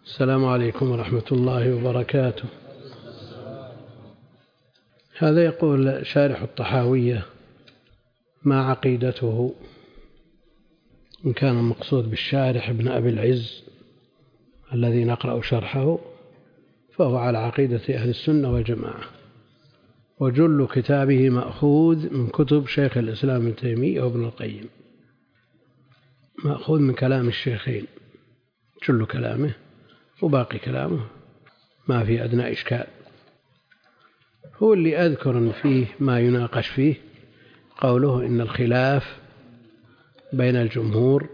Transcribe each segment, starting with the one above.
السلام عليكم ورحمة الله وبركاته. هذا يقول شارح الطحاوية: ما عقيدته؟ إن كان المقصود بالشارح ابن أبي العز الذي نقرأ شرحه فهو على عقيدة أهل السنة والجماعة، وجل كتابه مأخوذ من كتب شيخ الإسلام ابن تيمية وابن القيم، مأخوذ من كلام الشيخين، جل كلامه وباقي كلامه ما في أدنى إشكال. هو اللي أذكر أن فيه ما يناقش فيه قوله إن الخلاف بين الجمهور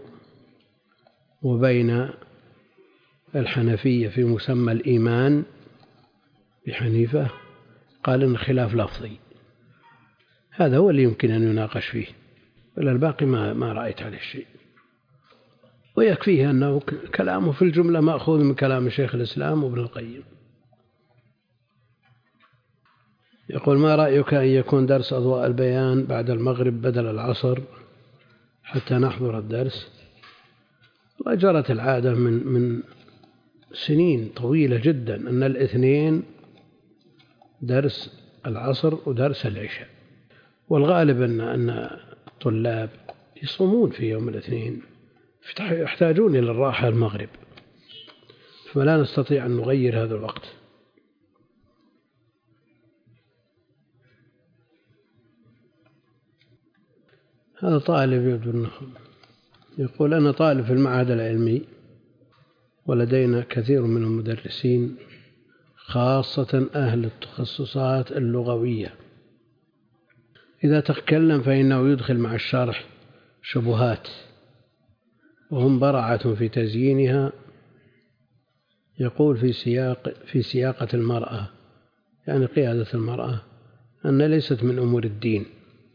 وبين الحنفية في مسمى الإيمان بحنيفة، قال إن الخلاف لفظي، هذا هو اللي يمكن أن يناقش فيه، ولا الباقي ما رأيت عليه شيء. ويكفيه أنه كلامه في الجملة مأخوذ من كلام شيخ الإسلام وابن القيم. يقول: ما رأيك أن يكون درس أضواء البيان بعد المغرب بدل العصر حتى نحضر الدرس؟ وجرت العادة من سنين طويلة جدا أن الاثنين درس العصر ودرس العشاء، والغالب أن الطلاب يصومون في يوم الاثنين، يحتاجون إلى الراحة المغرب، فلا نستطيع أن نغير هذا الوقت. هذا طالب يبدو أنه يقول: أنا طالب في المعهد العلمي ولدينا كثير من المدرسين خاصة أهل التخصصات اللغوية، إذا تكلم فإنه يدخل مع الشرح شبهات وهم برعة في تزيينها. يقول في سياقة المرأة، يعني قيادة المرأة، أن ليست من أمور الدين،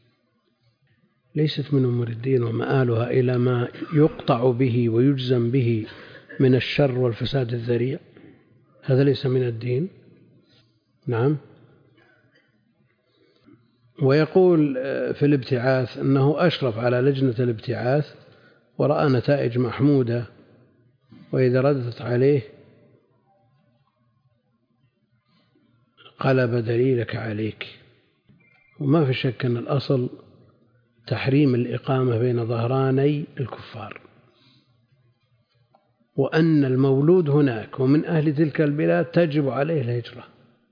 ليست من أمور الدين، ومآلها إلى ما يقطع به ويجزم به من الشر والفساد الذريع، هذا ليس من الدين. نعم. ويقول في الابتعاث أنه أشرف على لجنة الابتعاث ورأى نتائج محمودة، وإذا ردت عليه قلب دليلك عليك. وما في شك أن الأصل تحريم الإقامة بين ظهراني الكفار، وأن المولود هناك ومن أهل تلك البلاد تجب عليه الهجرة،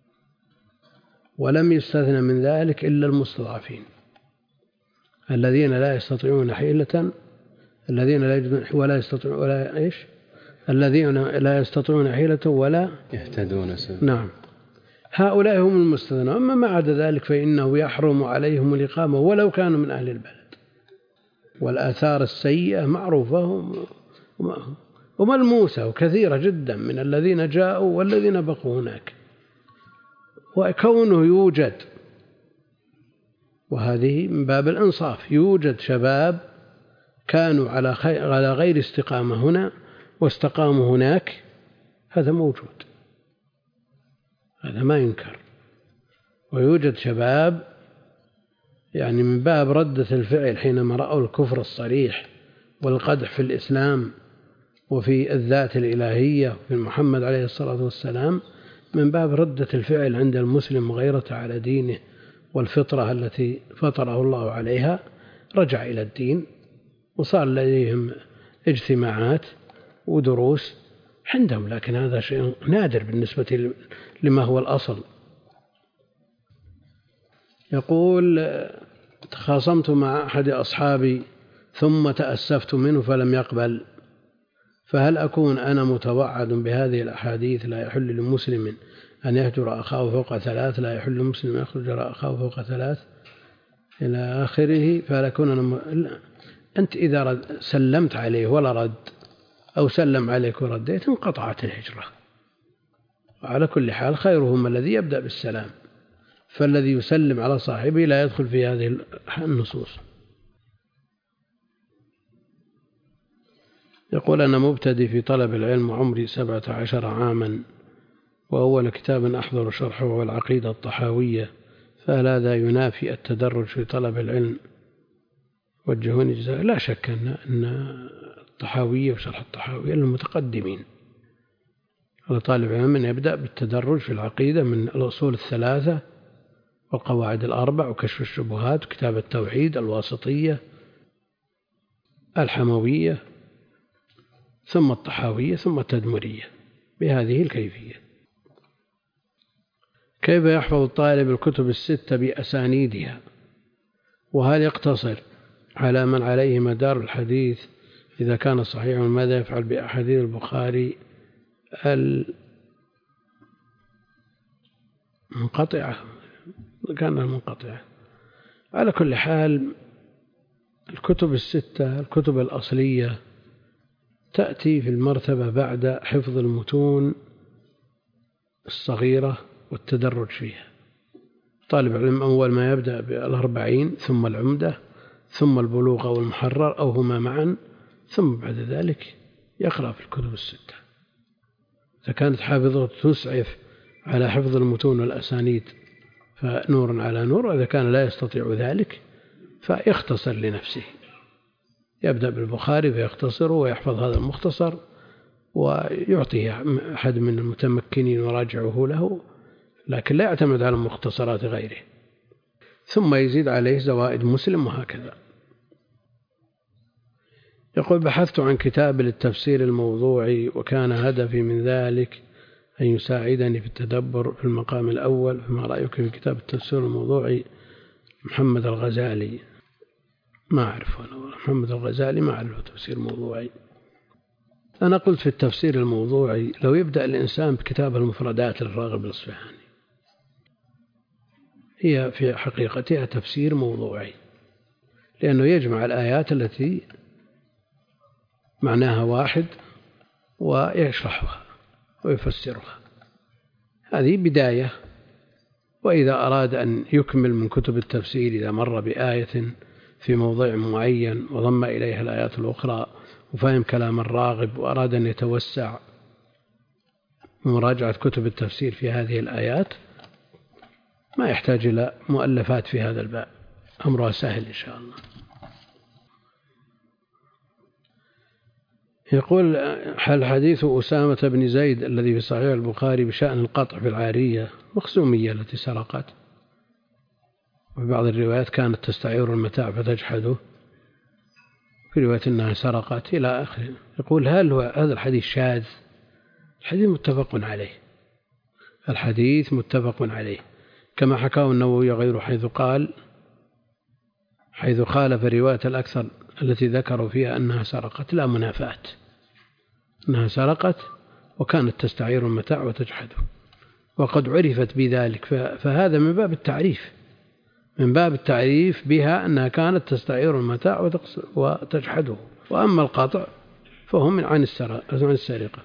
ولم يستثنى من ذلك إلا المستضعفين الذين لا يستطيعون حيلة، الذين لا يجدون ولا يستطيعون ولا إيش، الذين لا يستطيعون حيلة ولا يهتدون سبيلا. نعم، هؤلاء هم المستثنى. أما ما عدا ذلك فإنه يحرم عليهم الإقامة ولو كانوا من أهل البلد، والآثار السيئة معروفة وملموسة وكثيرة جدا من الذين جاءوا والذين بقوا هناك، وكونه يوجد، وهذه من باب الإنصاف، يوجد شباب كانوا على غير استقامة هنا واستقاموا هناك، هذا موجود، هذا ما ينكر. ويوجد شباب يعني من باب ردة الفعل حينما رأوا الكفر الصريح والقدح في الإسلام وفي الذات الإلهية في محمد عليه الصلاة والسلام، من باب ردة الفعل عند المسلم وغيرته على دينه والفطرة التي فطره الله عليها، رجع إلى الدين وصار لديهم اجتماعات ودروس عندهم، لكن هذا شيء نادر بالنسبة لما هو الأصل. يقول: تخاصمت مع أحد أصحابي ثم تأسفت منه فلم يقبل، فهل أكون أنا متوعد بهذه الأحاديث: لا يحل لمسلم أن يهجر أخاه فوق 3، لا يحل لمسلم أن يهجر أخاه فوق 3 إلى آخره، فهل أكون أنا أنت إذا سلمت عليه ولا رد، أو سلم عليك ورديت، انقطعت الهجرة. وعلى كل حال خيرهم الذي يبدأ بالسلام، فالذي يسلم على صاحبه لا يدخل في هذه النصوص. يقول: أنا مبتدئ في طلب العلم وعمري 17 عاما، وأول كتاب أحضر شرحه هو العقيدة الطحاوية، فهل هذا ينافي التدرج في طلب العلم؟ وجهوني جزاء. لا شك أن الطحاوية وشرح الطحاوية للمتقدمين، على طالب العلم أن يبدأ بالتدرج في العقيدة من الأصول الثلاثة والقواعد الأربع وكشف الشبهات وكتاب التوحيد الواسطية الحموية ثم الطحاوية ثم التدمرية بهذه الكيفية. كيف يحفظ الطالب الكتب الستة بأسانيدها؟ وهل يقتصر على من عليه مدار الحديث إذا كان صحيح؟ ماذا يفعل بأحاديث البخاري المنقطعة؟ كان المنقطعة. على كل حال الكتب الستة الكتب الأصلية تأتي في المرتبة بعد حفظ المتون الصغيرة والتدرج فيها. طالب العلم أول ما يبدأ بالأربعين ثم العمدة ثم البلوغ أو المحرر أو هما معا، ثم بعد ذلك يقرأ في الكتب الستة. إذا كانت حافظة تسعف على حفظ المتون والأسانيد فنور على نور، وإذا كان لا يستطيع ذلك فيختصر لنفسه، يبدأ بالبخاري فيختصره ويحفظ هذا المختصر ويعطيه أحد من المتمكنين وراجعه له، لكن لا يعتمد على مختصرات غيره، ثم يزيد عليه زوائد مسلم وهكذا. يقول: بحثت عن كتاب للتفسير الموضوعي وكان هدفي من ذلك أن يساعدني في التدبر في المقام الأول، فما رأيك في كتاب التفسير الموضوعي محمد الغزالي؟ ما أعرف أنا محمد الغزالي، ما أعرف تفسير موضوعي. أنا قلت في التفسير الموضوعي لو يبدأ الإنسان بكتاب المفردات للراغب الإصفهاني، هي في حقيقتها تفسير موضوعي، لأنه يجمع الآيات التي معناها واحد ويشرحها ويفسرها. هذه بداية. وإذا أراد أن يكمل من كتب التفسير، إذا مر بآية في موضع معين وضم إليها الآيات الأخرى وفهم كلام الراغب وأراد أن يتوسع مراجعة كتب التفسير في هذه الآيات، ما يحتاج إلى مؤلفات في هذا الباب، أمرها سهل إن شاء الله. يقول: هل حديث أسامة بن زيد الذي في صحيح البخاري بشأن القطع في العارية مخزومية التي سرقت، وفي بعض الروايات كانت تستعير المتاع فتجحده، في رواية أنها سرقت إلى آخره. يقول: هل هو هذا الحديث شاذ؟ الحديث متفق عليه، الحديث متفق عليه كما حكاه النووي وغيره، حيث خالف رواية الأكثر التي ذكروا فيها أنها سرقت، لا منافاة، أنها سرقت وكانت تستعير المتاع وتجحده، وقد عرفت بذلك، فهذا من باب التعريف بها أنها كانت تستعير المتاع وتجحده. وأما القطع فهو عن السرقة.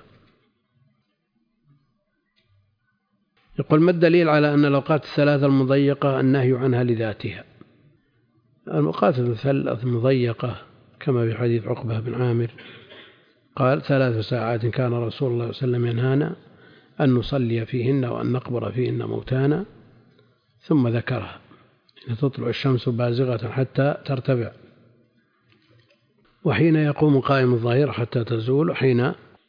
يقول: ما الدليل على أن الأوقات الثلاثة المضيقة النهي عنها لذاتها؟ الأوقات الثلاث المضيقة كما في حديث عقبة بن عامر قال: 3 ساعات كان رسول الله صلى الله عليه وسلم ينهانا أن نصلي فيهن وأن نقبر فيهن موتانا، ثم ذكرها: إن تطلع الشمس بازغة حتى ترتفع، وحين يقوم قائم الظهيرة حتى تزول، وحين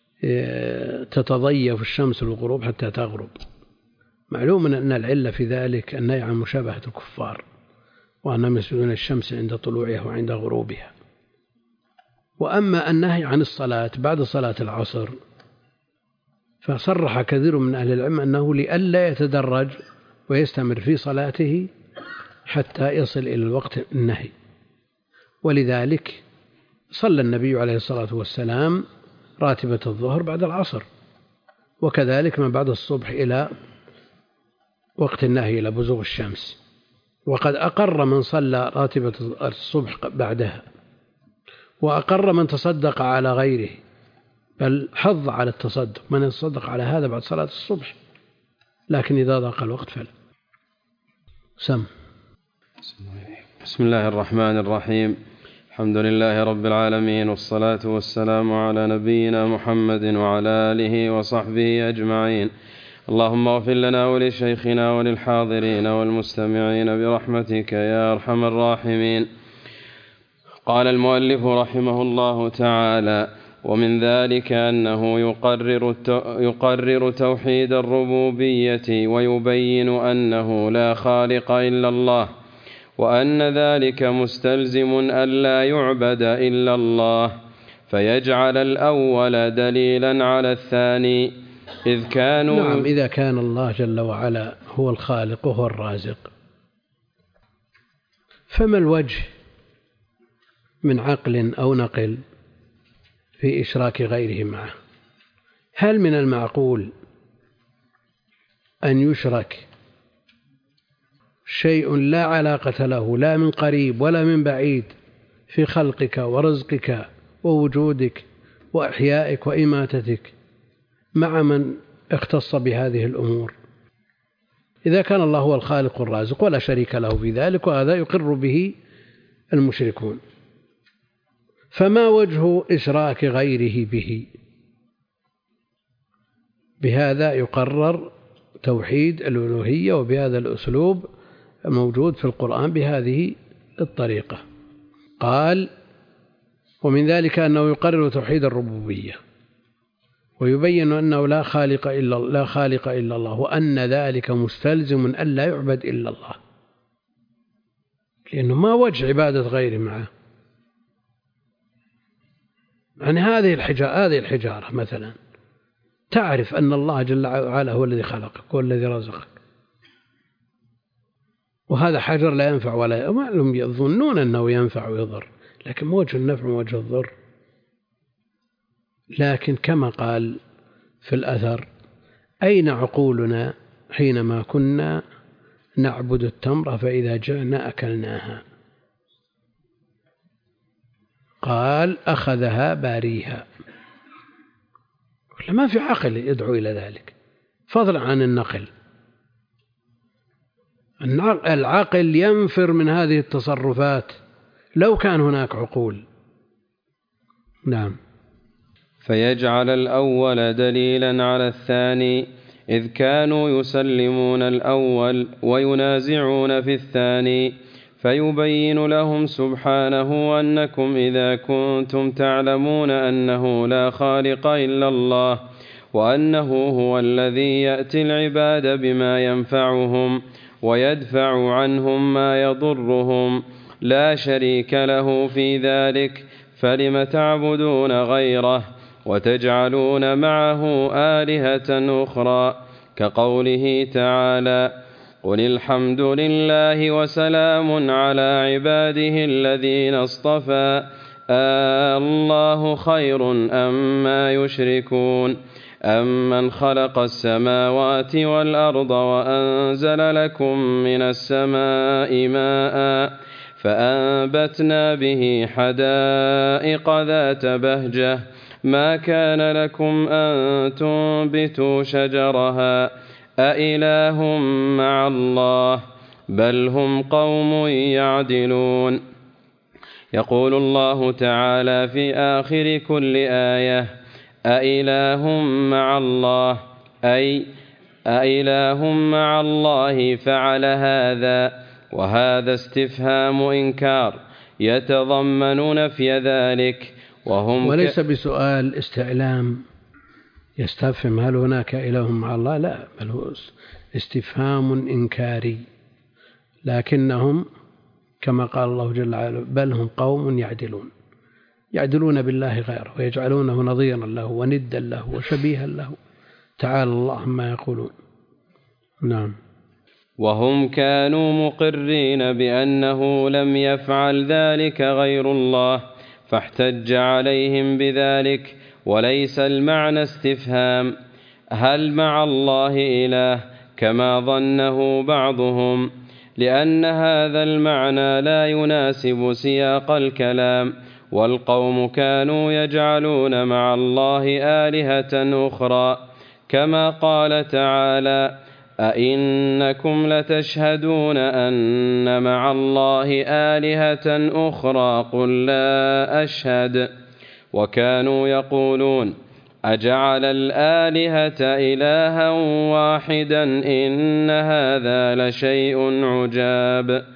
تتضيف الشمس للغروب حتى تغرب. معلوم أن العلة في ذلك النهي عن مشابهة الكفار، وأنهم يسجدون الشمس عند طلوعها وعند غروبها. وأما النهي عن الصلاة بعد صلاة العصر فصرح كثير من أهل العلم أنه لئلا يتدرج ويستمر في صلاته حتى يصل إلى الوقت النهي، ولذلك صلى النبي عليه الصلاة والسلام راتبة الظهر بعد العصر، وكذلك من بعد الصبح إلى وقت النهي إلى بزوغ الشمس. وقد أقر من صلى راتبة الصبح بعدها، وأقر من تصدق على غيره، بل حض على التصدق، من يتصدق على هذا بعد صلاة الصبح، لكن إذا ضاق الوقت فلا. بسم الله الرحمن الرحيم. الحمد لله رب العالمين، والصلاة والسلام على نبينا محمد وعلى آله وصحبه أجمعين. اللهم اغفر لنا ولشيخنا وللحاضرين والمستمعين برحمتك يا أرحم الراحمين. قال المؤلف رحمه الله تعالى: ومن ذلك أنه يقرر توحيد الربوبية ويبين أنه لا خالق إلا الله، وأن ذلك مستلزم أن لا يعبد إلا الله، فيجعل الأول دليلا على الثاني إذ كانوا نعم، إذا كان الله جل وعلا هو الخالق وهو الرازق، فما الوجه من عقل أو نقل في إشراك غيره معه؟ هل من المعقول أن يشرك شيء لا علاقة له لا من قريب ولا من بعيد في خلقك ورزقك ووجودك وإحيائك وإماتتك مع من اختص بهذه الأمور؟ إذا كان الله هو الخالق الرازق ولا شريك له في ذلك، وهذا يقر به المشركون، فما وجه إشراك غيره به؟ بهذا يقرر توحيد الألوهية، وبهذا الأسلوب موجود في القرآن بهذه الطريقة. قال: ومن ذلك أنه يقرر توحيد الربوبية ويبين أنه لا خالق إلا الله، وأن ذلك مستلزم أن لا يعبد إلا الله، لأنه ما وجه عبادة غيره معه. يعني هذه الحجارة مثلا تعرف أن الله جل وعلا هو الذي خلقك هو الذي رزقك، وهذا حجر لا ينفع ولا معلوم يظنون أنه ينفع ويضر، لكن وجه النفع ووجه الضر. لكن كما قال في الأثر: أين عقولنا حينما كنا نعبد التمر فإذا جئنا أكلناها؟ قال: أخذها باريها. ما في عقل يدعو إلى ذلك، فضلا عن النقل. العقل ينفر من هذه التصرفات لو كان هناك عقول. نعم. فيجعل الأول دليلا على الثاني إذ كانوا يسلمون الأول وينازعون في الثاني، فيبين لهم سبحانه أنكم إذا كنتم تعلمون أنه لا خالق إلا الله، وأنه هو الذي يأتي العباد بما ينفعهم ويدفع عنهم ما يضرهم، لا شريك له في ذلك، فلم تعبدون غيره وتجعلون معه آلهة أخرى، كقوله تعالى: قل الحمد لله وسلام على عباده الذين اصطفى الله خير أما يشركون أمن خلق السماوات والأرض وأنزل لكم من السماء ماء فأنبتنا به حدائق ذات بهجة ما كان لكم أن تنبتوا شجرها أإله مع الله بل هم قوم يعدلون. يقول الله تعالى في آخر كل آية: أإله مع الله، أي أإله مع الله فعل هذا، وهذا استفهام إنكار يتضمن نفي ذلك، وليس بسؤال استعلام يستفهم هل هناك إله مع الله، لا، بل هو استفهام إنكاري، لكنهم كما قال الله جل وعلا: بل هم قوم يعدلون بالله غيره ويجعلونه نظيرا له وندا له وشبيها له، تعالى الله عما يقولون. نعم. وهم كانوا مقرين بأنه لم يفعل ذلك غير الله، فاحتج عليهم بذلك، وليس المعنى استفهام هل مع الله إله كما ظنه بعضهم، لأن هذا المعنى لا يناسب سياق الكلام، والقوم كانوا يجعلون مع الله آلهة أخرى، كما قال تعالى: أئنكم لتشهدون أن مع الله آلهة أخرى قل لا أشهد. وكانوا يقولون: أجعل الآلهة إلها واحدا إن هذا لشيء عجاب.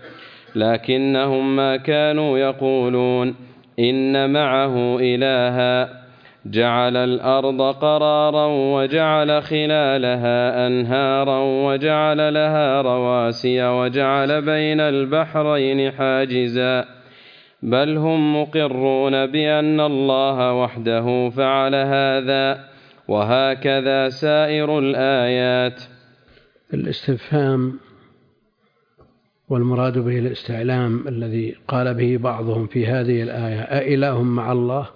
لكنهم ما كانوا يقولون إن معه إلها، جعل الأرض قرارا وجعل خلالها أنهارا وجعل لها رواسي وجعل بين البحرين حاجزا بل هم مقرون بأن الله وحده فعل هذا وهكذا سائر الآيات. الاستفهام والمراد به الاستعلام الذي قال به بعضهم في هذه الآية أإله مع الله،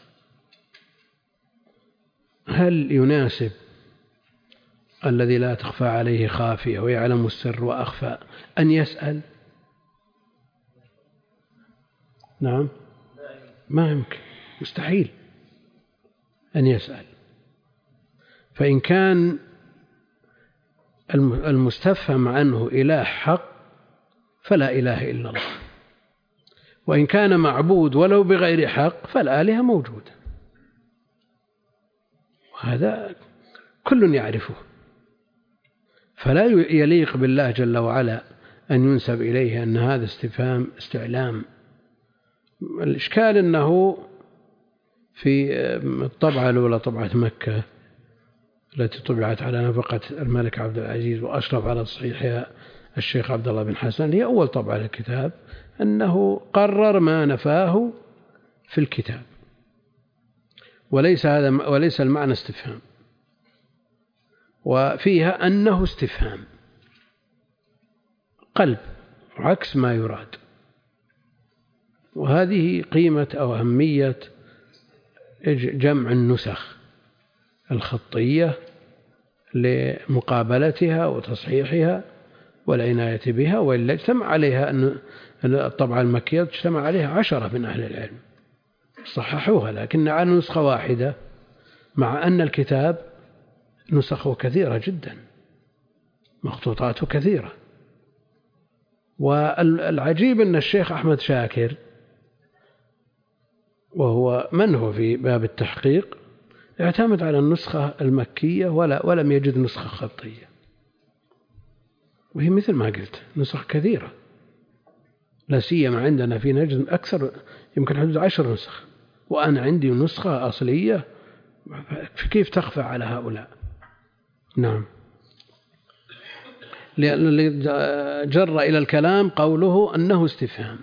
هل يناسب الذي لا تخفى عليه خافية ويعلم السر وأخفى أن يسأل؟ نعم، ما يمكن، مستحيل أن يسأل. فإن كان المستفهم عنه إله حق فلا إله إلا الله، وإن كان معبود ولو بغير حق فالآلهة موجودة، وهذا كل يعرفه، فلا يليق بالله جل وعلا أن ينسب إليه أن هذا استفهام استعلام. الإشكال أنه في الطبعة الأولى طبعة مكة التي طبعت على نفقة الملك عبد العزيز وأشرف على تصحيحها الشيخ عبد الله بن حسن، هي أول طبعة للكتاب، أنه قرر ما نفاه في الكتاب، وليس المعنى استفهام، وفيها أنه استفهام قلب عكس ما يراد. وهذه قيمة أو أهمية جمع النسخ الخطية لمقابلتها وتصحيحها والعناية بها، وإلا اجتمع عليها أن الطبعة المكية اجتمع عليها 10 من أهل العلم صححوها، لكن على نسخة واحدة، مع أن الكتاب نسخه كثيرة جدا، مخطوطاته كثيرة. والعجيب أن الشيخ أحمد شاكر، وهو من هو في باب التحقيق، يعتمد على النسخة المكية ولم يجد نسخة خطية، وهي مثل ما قلت نسخ كثيرة، لا سيما عندنا في نجد أكثر، يمكن حدود 10 نسخ، وأنا عندي نسخة أصلية، كيف تخفى على هؤلاء؟ نعم، لأن جر إلى الكلام قوله أنه استفهام،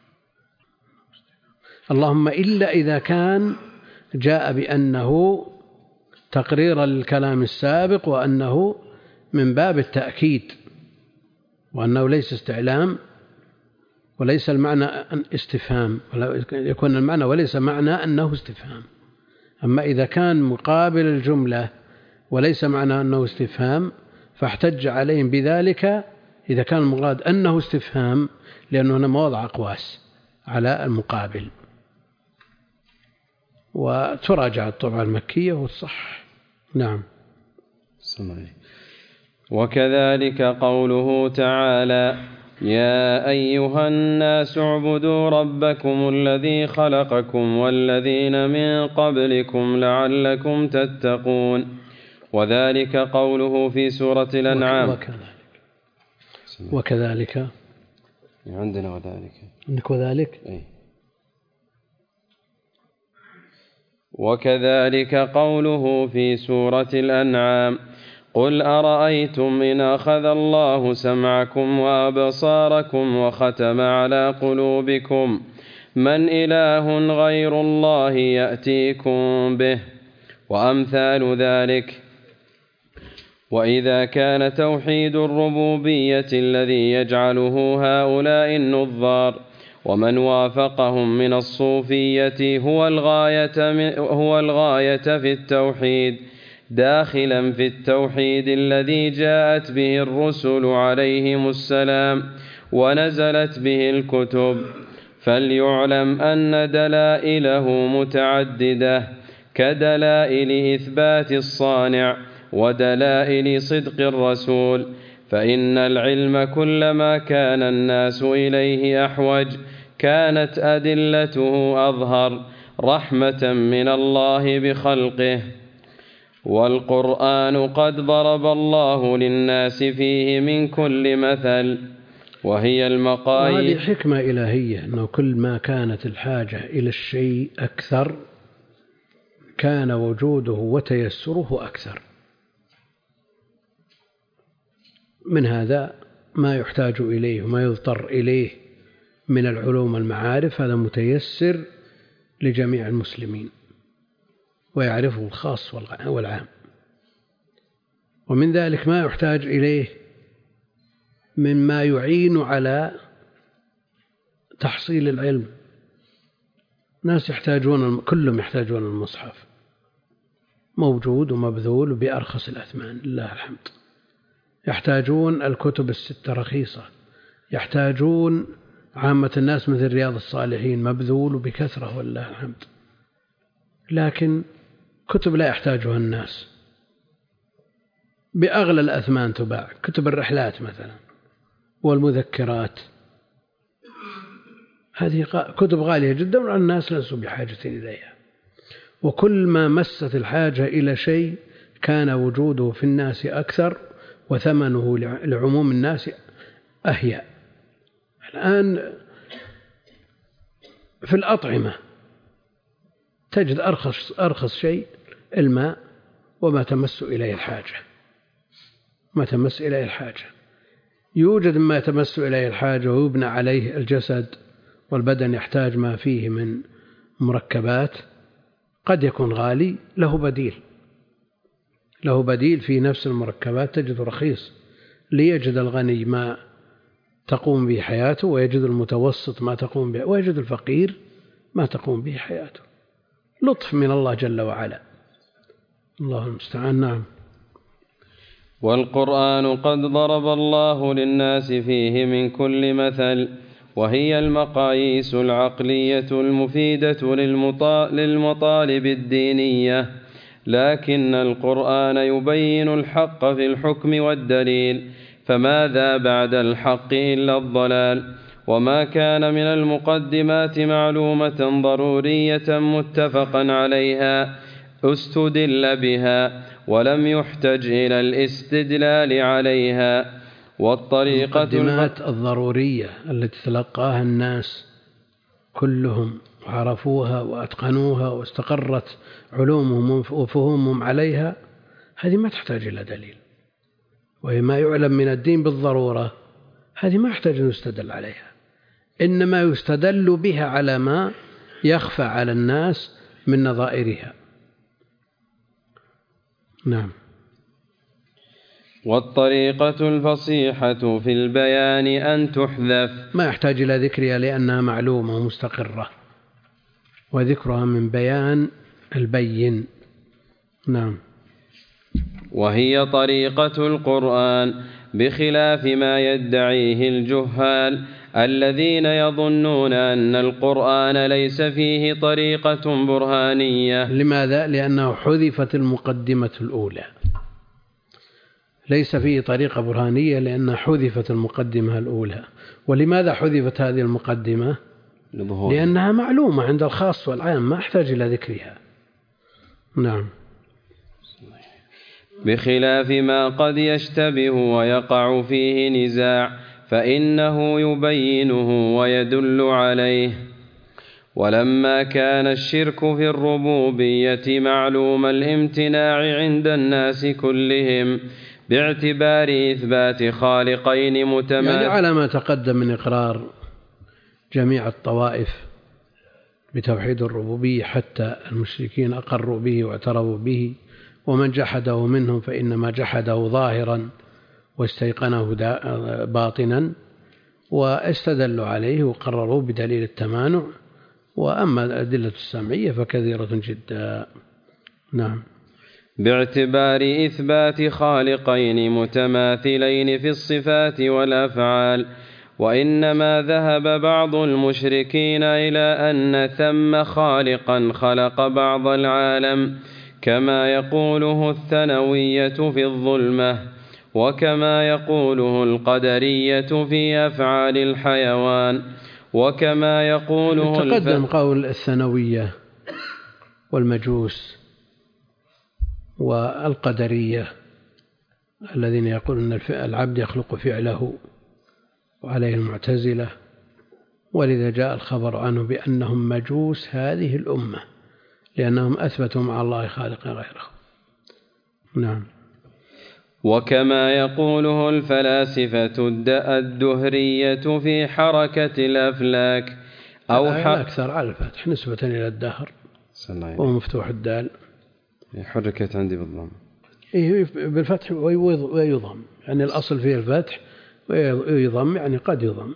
اللهم إلا إذا كان جاء بأنه تقرير للكلام السابق، وأنه من باب التأكيد، وأنه ليس استعلام وليس المعنى استفهام، يكون المعنى وليس معنى أنه استفهام. أما إذا كان مقابل الجملة وليس معنى أنه استفهام فاحتج عليهم بذلك إذا كان المراد أنه استفهام، لأنه هنا مواضع أقواس على المقابل. وتراجع الطبعة المكية والصح. نعم. وكذلك قوله تعالى: يا أيها الناس اعبدوا ربكم الذي خلقكم والذين من قبلكم لعلكم تتقون. وذلك قوله في سورة الأنعام. وكذلك عندنا وذلك عندك وذلك وكذلك قوله في سورة الأنعام: قل أرأيتم إن أخذ الله سمعكم وأبصاركم وختم على قلوبكم من إله غير الله يأتيكم به، وأمثال ذلك. وإذا كان توحيد الربوبية الذي يجعله هؤلاء النظار ومن وافقهم من الصوفية هو الغاية في التوحيد، داخلا في التوحيد الذي جاءت به الرسل عليهم السلام ونزلت به الكتب، فليعلم أن دلائله متعددة كدلائل إثبات الصانع ودلائل صدق الرسول، فإن العلم كلما كان الناس إليه أحوج كانت أدلته أظهر رحمة من الله بخلقه. والقرآن قد ضرب الله للناس فيه من كل مثل، وهي المقاييس. وهذه حكمة إلهية، أنه كل ما كانت الحاجة إلى الشيء أكثر كان وجوده وتيسره أكثر. من هذا ما يحتاج إليه وما يضطر إليه من العلوم والمعارف، هذا متيسر لجميع المسلمين ويعرفه الخاص والعام. ومن ذلك ما يحتاج إليه مما يعين على تحصيل العلم. ناس كلهم يحتاجون المصحف، موجود ومبذول بأرخص الأثمان لله الحمد. يحتاجون الكتب الستة رخيصة، يحتاجون عامة الناس مثل رياض الصالحين مبذول بكثرة ولله الحمد. لكن كتب لا يحتاجها الناس بأغلى الأثمان تباع، كتب الرحلات مثلا والمذكرات، هذه كتب غالية جدا والناس ليسوا بحاجة إليها. وكل ما مست الحاجة إلى شيء كان وجوده في الناس أكثر وثمنه لعموم الناس أهيأ. الآن في الأطعمة تجد أرخص شيء الماء وما تمس إليه الحاجة، يوجد ما تمس إليه الحاجة ويبنى عليه الجسد، والبدن يحتاج ما فيه من مركبات، قد يكون غالي، له بديل في نفس المركبات تجد رخيص، ليجد الغني ما تقوم به حياته، ويجد المتوسط ما تقوم به، ويجد الفقير ما تقوم به حياته. لطف من الله جل وعلا، الله المستعان. نعم. والقرآن قد ضرب الله للناس فيه من كل مثل، وهي المقاييس العقلية المفيدة للمطالب الدينية، لكن القرآن يبين الحق في الحكم والدليل، فماذا بعد الحق إلا الضلال؟ وما كان من المقدمات معلومة ضرورية متفقا عليها استدل بها ولم يحتج إلى الاستدلال عليها. والطريقة المقدمات الضرورية التي تلقاها الناس كلهم وعرفوها وأتقنوها واستقرت علومهم وفهومهم عليها، هذه ما تحتاج إلى دليل. وهي ما يعلم من الدين بالضرورة، هذه ما يحتاج أن يستدل عليها، إنما يستدل بها على ما يخفى على الناس من نظائرها. نعم. والطريقة الفصيحة في البيان أن تحذف، ما يحتاج إلى ذكرها لأنها معلومة ومستقرة، وذكرها من بيان البين. نعم. وهي طريقة القرآن، بخلاف ما يدعيه الجهال الذين يظنون أن القرآن ليس فيه طريقة برهانية. لماذا؟ لأنه حذفت المقدمة الأولى. ليس فيه طريقة برهانية لأن حذفت المقدمة الأولى. ولماذا حذفت هذه المقدمة؟ لأنها معلومة عند الخاص والعام، ما أحتاج إلى ذكرها. نعم. بخلاف ما قد يشتبه ويقع فيه نزاع، فإنه يبينه ويدل عليه. ولما كان الشرك في الربوبية معلوم الامتناع عند الناس كلهم باعتبار إثبات خالقين متماثلين، يعني على ما تقدم من إقرار جميع الطوائف بتوحيد الربوبية، حتى المشركين أقروا به واعترفوا به، ومن جحده منهم فإنما جحده ظاهرا واستيقنه باطنا، واستدلوا عليه وقرروا بدليل التمانع. وأما الأدلة السمعية فكثيرة جدا. نعم. باعتبار إثبات خالقين متماثلين في الصفات والأفعال. وإنما ذهب بعض المشركين إلى أن ثم خالقا خلق بعض العالم، كما يقوله الثانوية في الظلمة، وكما يقوله القدرية في أفعال الحيوان، وكما يقوله تقدم قول الثانوية والمجوس والقدرية الذين يقولون أن العبد يخلق فعله، وعليه المعتزلة، ولذا جاء الخبر عنه بأنهم مجوس هذه الأمة لأنهم أثبتوا مع الله خالقا غيره. نعم. وكما يقوله الفلاسفة الدهرية في حركة الأفلاك أو الأكثر على الفتح نسبة إلى الدهر وهو مفتوح الدال. حركت عندي بالضم. بالفتح ويضم، يعني الأصل فيه الفتح ويضم، يعني قد يضم.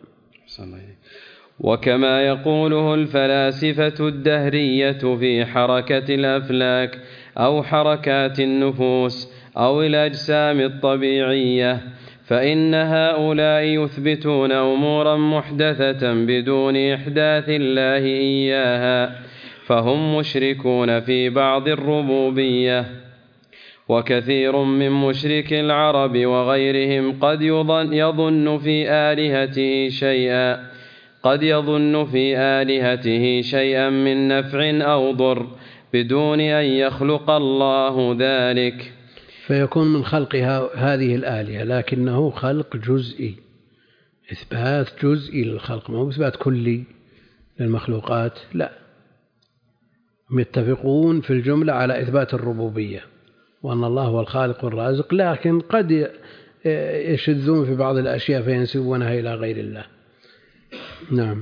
وكما يقوله الفلاسفة الدهرية في حركة الأفلاك أو حركات النفوس أو الأجسام الطبيعية، فإن هؤلاء يثبتون أمورا محدثة بدون إحداث الله إياها، فهم مشركون في بعض الربوبية. وكثير من مشرك العرب وغيرهم قد يظن في آلهته شيئا من نفع أو ضر بدون أن يخلق الله ذلك، فيكون من خلق هذه الآلهة، لكنه خلق جزئي، إثبات جزئي للخلق، ما هو إثبات كلي للمخلوقات. لا، يتفقون في الجملة على إثبات الربوبية وأن الله هو الخالق والرازق، لكن قد يشذون في بعض الأشياء فينسبونها إلى غير الله. نعم.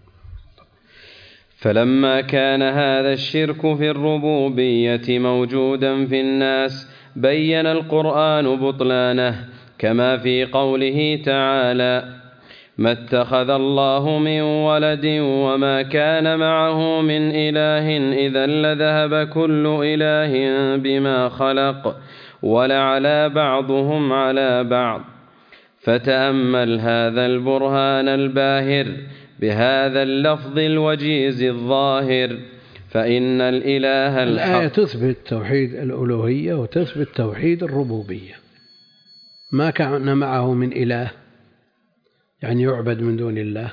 فلما كان هذا الشرك في الربوبية موجودا في الناس بين القرآن بطلانه، كما في قوله تعالى: ما اتخذ الله من ولد وما كان معه من إله إذا لذهب كل إله بما خلق ولعلى بعضهم على بعض. فتأمل هذا البرهان الباهر بهذا اللفظ الوجيز الظاهر، فإن الإله الآية تثبت توحيد الألوهية وتثبت توحيد الربوبية. ما كان معه من إله يعني يعبد من دون الله،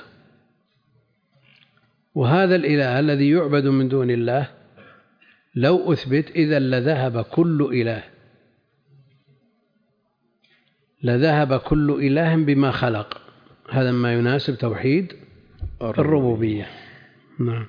وهذا الإله الذي يعبد من دون الله لو أثبت إذا لذهب كل إله بما خلق. هذا ما يناسب توحيد الربوبية. نعم.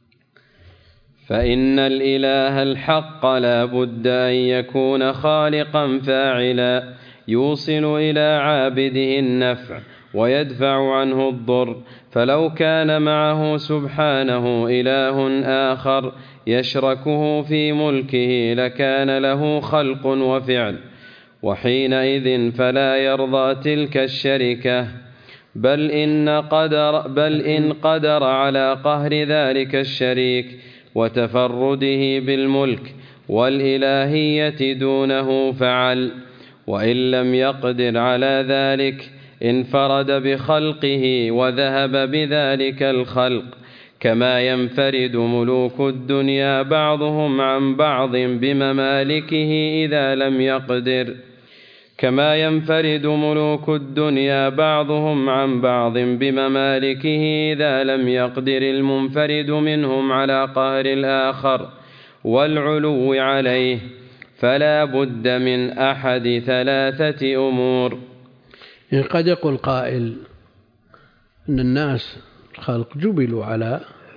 فإن الإله الحق لا بد أن يكون خالقا فاعلا يوصل إلى عابده النفع ويدفع عنه الضر، فلو كان معه سبحانه إله آخر يشركه في ملكه لكان له خلق وفعل، وحينئذ فلا يرضى تلك الشركة، بل إن قدر على قهر ذلك الشريك وتفرده بالملك والإلهية دونه فعل، وإن لم يقدر على ذلك انفرد بخلقه وذهب بذلك الخلق، كما ينفرد ملوك الدنيا بعضهم عن بعض بممالكه إذا لم يقدر المنفرد منهم على قهر الآخر والعلو عليه، فلا بد من أحد ثلاثة أمور. قد يقول قائل أن الناس الخلق جبلوا على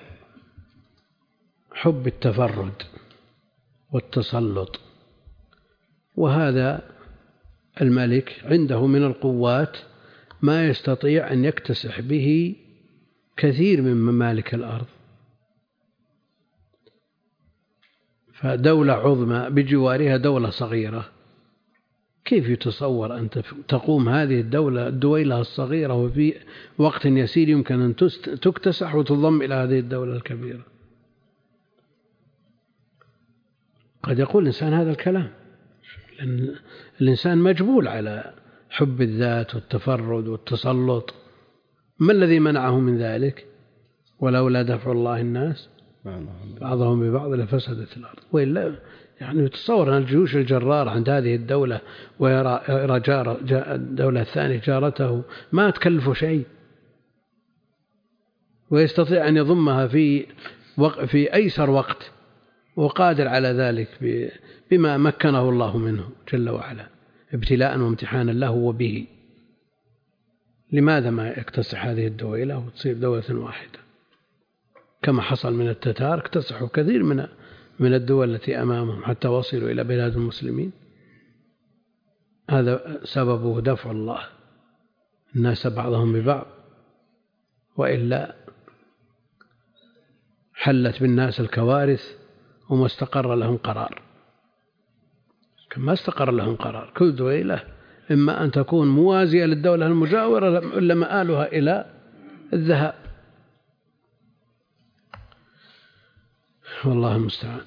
حب التفرد والتسلط، وهذا الملك عنده من القوات ما يستطيع أن يكتسح به كثير من ممالك الأرض، فدولة عظمى بجوارها دولة صغيرة، كيف يتصور أن تقوم هذه الدويلة الصغيرة وفي وقت يسير يمكن أن تكتسح وتضم إلى هذه الدولة الكبيرة؟ قد يقول الإنسان هذا الكلام، لأن الإنسان مجبول على حب الذات والتفرد والتسلط. ما الذي منعه من ذلك؟ ولولا دفع الله الناس بعضهم ببعض لفسدت الأرض. وإلا يعني يتصور أن الجيوش الجرارة عند هذه الدولة ويرى الدولة الثانية جارته ما تكلف شيء، ويستطيع أن يضمها في أيسر وقت، وقادر على ذلك بما مكنه الله منه جل وعلا ابتلاء وامتحانا له وبه. لماذا ما يكتسح هذه الدولة وتصير دولة واحدة كما حصل من التتار؟ اكتسحوا كثير من من الدول التي أمامهم حتى وصلوا إلى بلاد المسلمين. هذا سببه دفع الله الناس بعضهم ببعض، وإلا حلت بالناس الكوارث وما استقر لهم قرار. كما استقر لهم قرار، كل دولة إما أن تكون موازية للدولة المجاورة إلا مآلها إلى الذهاب، والله المستعان.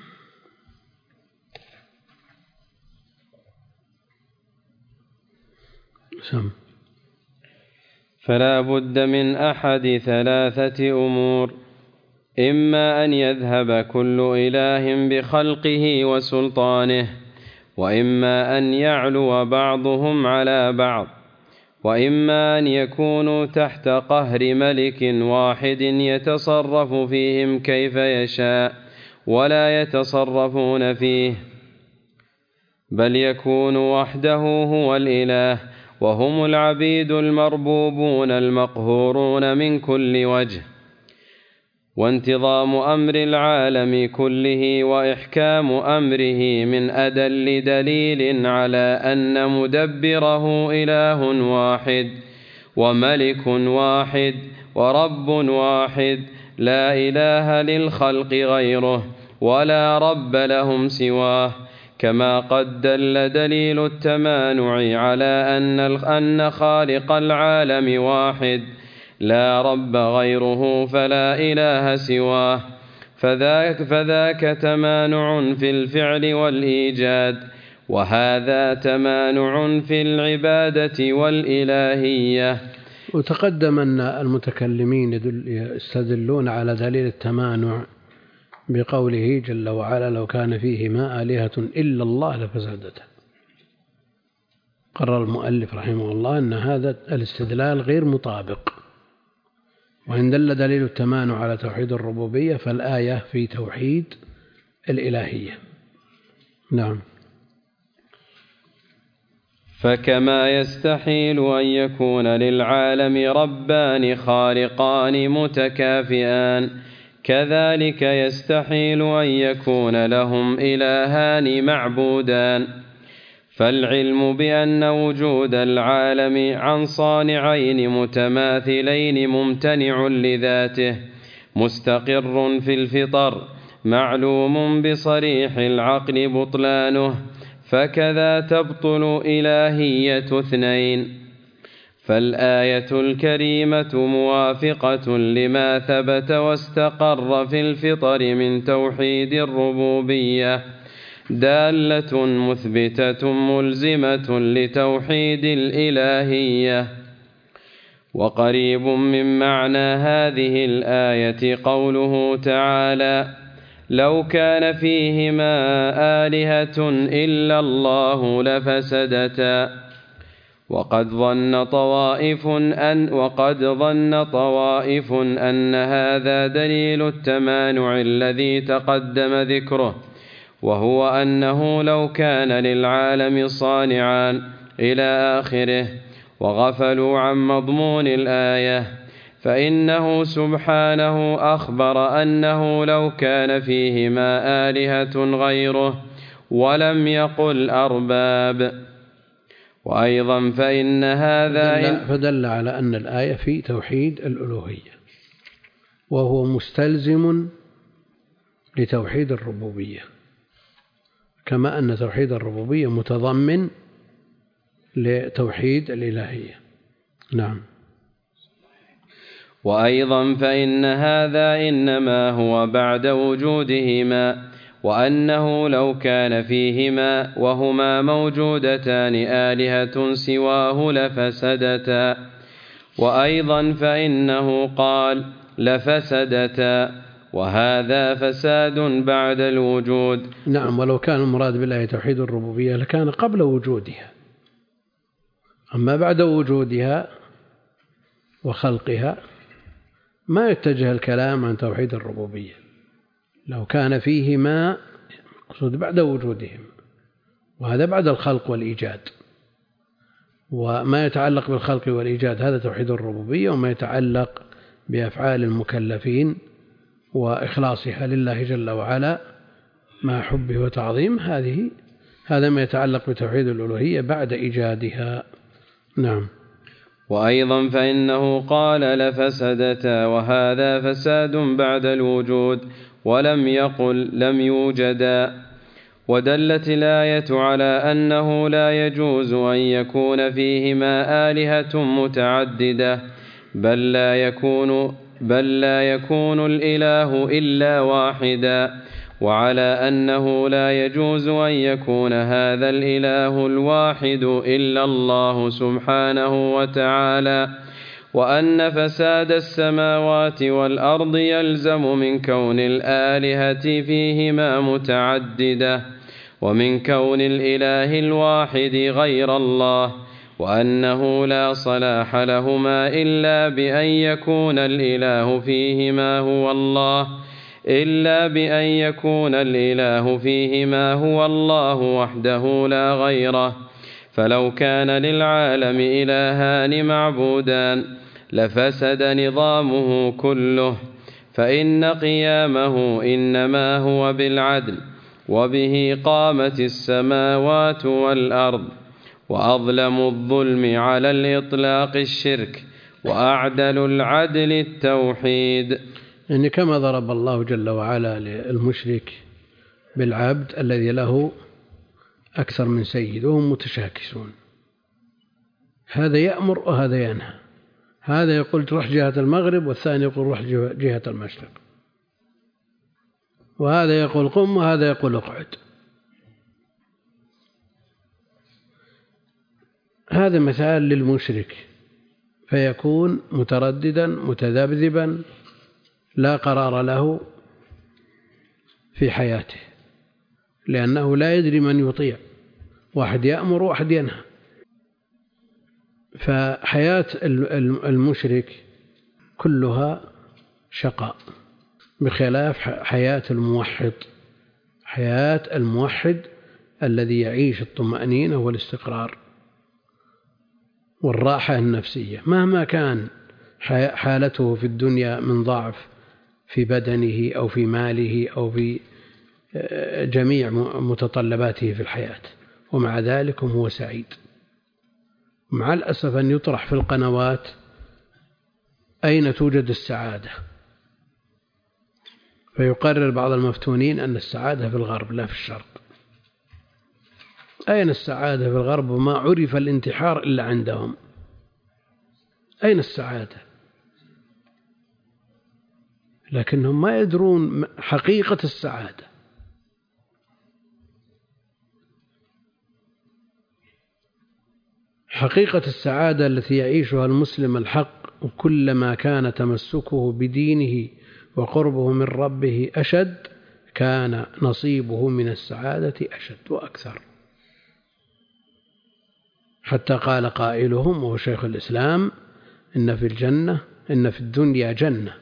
فلا بد من أحد ثلاثة أمور: إما أن يذهب كل إله بخلقه وسلطانه، وإما أن يعلو بعضهم على بعض، وإما أن يكونوا تحت قهر ملك واحد يتصرف فيهم كيف يشاء ولا يتصرفون فيه، بل يكون وحده هو الإله، وهم العبيد المربوبون المقهورون من كل وجه. وانتظام أمر العالم كله وإحكام أمره من أدل دليل على أن مدبره إله واحد وملك واحد ورب واحد، لا إله للخلق غيره ولا رب لهم سواه، كما قد دل دليل التمانع على أن خالق العالم واحد لا رب غيره فلا إله سواه، فذاك تمانع في الفعل والإيجاد، وهذا تمانع في العبادة والإلهية. وتقدم أن المتكلمين يستدلون على دليل التمانع بقوله جل وعلا: لو كان فيهما آلهة إلا الله لفسدتا. قرر المؤلف رحمه الله أن هذا الاستدلال غير مطابق، وإن دل دليل التمانع على توحيد الربوبية فالآية في توحيد الإلهية. نعم. فكما يستحيل أن يكون للعالم ربان خالقان متكافئان، كذلك يستحيل أن يكون لهم إلهان معبودان. فالعلم بأن وجود العالم عن صانعين متماثلين ممتنع لذاته مستقر في الفطر معلوم بصريح العقل بطلانه، فكذا تبطل إلهية اثنين. فالآية الكريمة موافقة لما ثبت واستقر في الفطر من توحيد الربوبية، دالة مثبتة ملزمة لتوحيد الإلهية. وقريب من معنى هذه الآية قوله تعالى: لو كان فيهما آلهة إلا الله لفسدتا. وقد ظن طوائف أن هذا دليل التمانع الذي تقدم ذكره، وهو أنه لو كان للعالم صانعان إلى آخره، وغفلوا عن مضمون الآية، فإنه سبحانه أخبر أنه لو كان فيهما آلهة غيره ولم يقل أرباب. وأيضا فإن هذا فدل على أن الآية في توحيد الألوهية، وهو مستلزم لتوحيد الربوبية، كما أن توحيد الربوبية متضمن لتوحيد الإلهية. نعم. وأيضا فإن هذا إنما هو بعد وجودهما، وأنه لو كان فيهما وهما موجودتان آلهة سواه لفسدتا. وأيضا فإنه قال لفسدتا، وهذا فساد بعد الوجود. نعم. ولو كان المراد بالله توحيد الربوبية لكان قبل وجودها، أما بعد وجودها وخلقها ما يتجه الكلام عن توحيد الربوبية. لو كان فيهما مقصود بعد وجودهم، وهذا بعد الخلق والإيجاد، وما يتعلق بالخلق والإيجاد هذا توحيد الربوبية، وما يتعلق بأفعال المكلفين وإخلاصها لله جل وعلا مع حبه وتعظيمه، هذا ما يتعلق بتوحيد الألوهية بعد إيجادها. نعم. وأيضا فإنه قال لفسدتا، وهذا فساد بعد الوجود، ولم يقل لم يوجدا. ودلت الآية على أنه لا يجوز أن يكون فيهما آلهة متعددة، بل لا يكون الإله إلا واحدا، وعلى أنه لا يجوز أن يكون هذا الإله الواحد إلا الله سبحانه وتعالى، وأن فساد السماوات والأرض يلزم من كون الآلهة فيهما متعددة، ومن كون الإله الواحد غير الله، وأنه لا صلاح لهما إلا بأن يكون الإله فيهما هو الله وحده لا غيره. فلو كان للعالم إلهان معبودان لفسد نظامه كله، فإن قيامه إنما هو بالعدل، وبه قامت السماوات والأرض. وأظلم الظلم على الإطلاق الشرك، وأعدل العدل التوحيد. يعني كما ضرب الله جل وعلا للمشرك بالعبد الذي له أكثر من سيد وهم متشاكسون، هذا يأمر وهذا ينهى، هذا يقول روح جهة المغرب والثاني يقول روح جهة المشرق، وهذا يقول قم وهذا يقول اقعد. هذا مثال للمشرك، فيكون مترددا متذبذبا لا قرار له في حياته، لأنه لا يدري من يطيع، واحد يأمر وواحد ينهى. فحياة المشرك كلها شقاء، بخلاف حياة الموحد. حياة الموحد الذي يعيش الطمأنينة والاستقرار والراحة النفسية، مهما كان حالته في الدنيا من ضعف في بدنه أو في ماله أو في جميع متطلباته في الحياة، ومع ذلك هو سعيد. مع الأسف أن يطرح في القنوات أين توجد السعادة، فيقرر بعض المفتونين أن السعادة في الغرب لا في الشرق. أين السعادة في الغرب وما عرف الانتحار إلا عندهم؟ أين السعادة؟ لكنهم ما يدرون حقيقة السعادة. حقيقة السعادة التي يعيشها المسلم الحق، وكلما كان تمسكه بدينه وقربه من ربه أشد، كان نصيبه من السعادة أشد وأكثر. حتى قال قائلهم وهو شيخ الإسلام: إن في الدنيا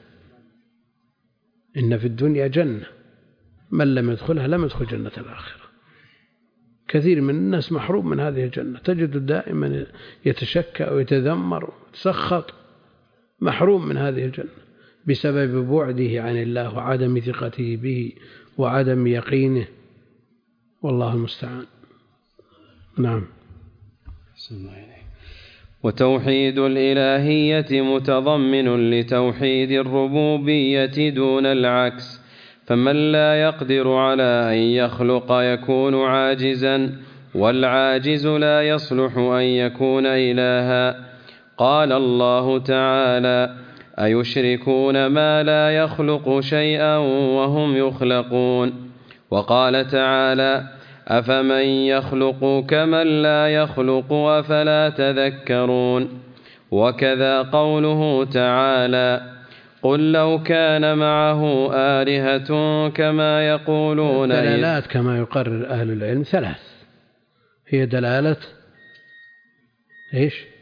جنة، من لم يدخلها لم يدخل جنة الآخرة. كثير من الناس محروم من هذه الجنة، تجد دائما يتشكى ويتذمر ويتسخط، محروم من هذه الجنة بسبب بعده عن الله وعدم ثقته به وعدم يقينه، والله المستعان. نعم. وتوحيد الإلهية متضمن لتوحيد الربوبية دون العكس، فمن لا يقدر على أن يخلق يكون عاجزا، والعاجز لا يصلح أن يكون إلها. قال الله تعالى: أيشركون ما لا يخلق شيئا وهم يخلقون. وقال تعالى: أفمن يخلق كمن لا يخلق أفلا تذكرون. وكذا قوله تعالى: قل لو كان معه آلهة كما يقولون. دلالات كما يقرر أهل العلم ثلاث، هي دلالة إيش؟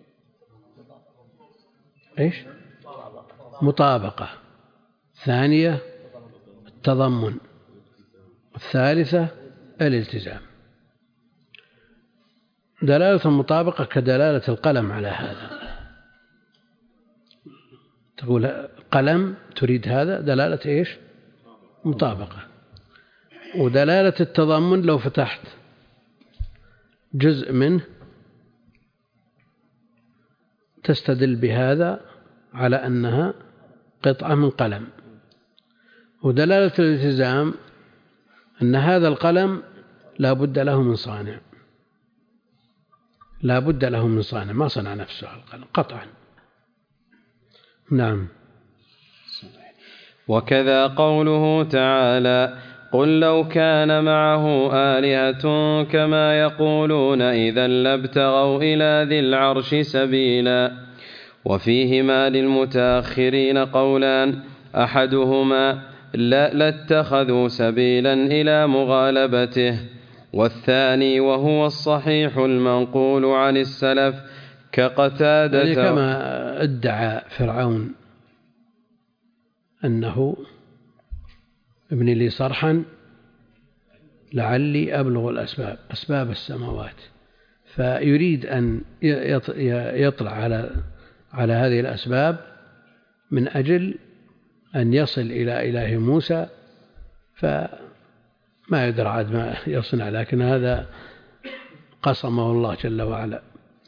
مطابقة، ثانية التضمن، الثالثة الالتزام. دلالة المطابقة كدلالة القلم على هذا، تقول قلم تريد هذا، دلالة إيش؟ مطابقة. ودلالة التضمن لو فتحت جزء منه تستدل بهذا على أنها قطعة من قلم، ودلالة الالتزام أن هذا القلم لا بد له من صانع، لا بد له من صانع، ما صنع نفسه القلم قطعا. نعم. وكذا قوله تعالى: قل لو كان معه آلهة كما يقولون إذا لابتغوا إلى ذي العرش سبيلا. وفيهما للمتأخرين قولان: أحدهما لاتخذوا سبيلا إلى مغالبته، والثاني وهو الصحيح المنقول عن السلف كقتادة، يعني كما ادعى فرعون أنه ابن لي صرحا لعلي أبلغ الأسباب، أسباب السماوات، فيريد أن يطلع على هذه الأسباب من أجل أن يصل إلى إله موسى، فما يدرى عاد ما يصنع، لكن هذا قسمه الله جل وعلا.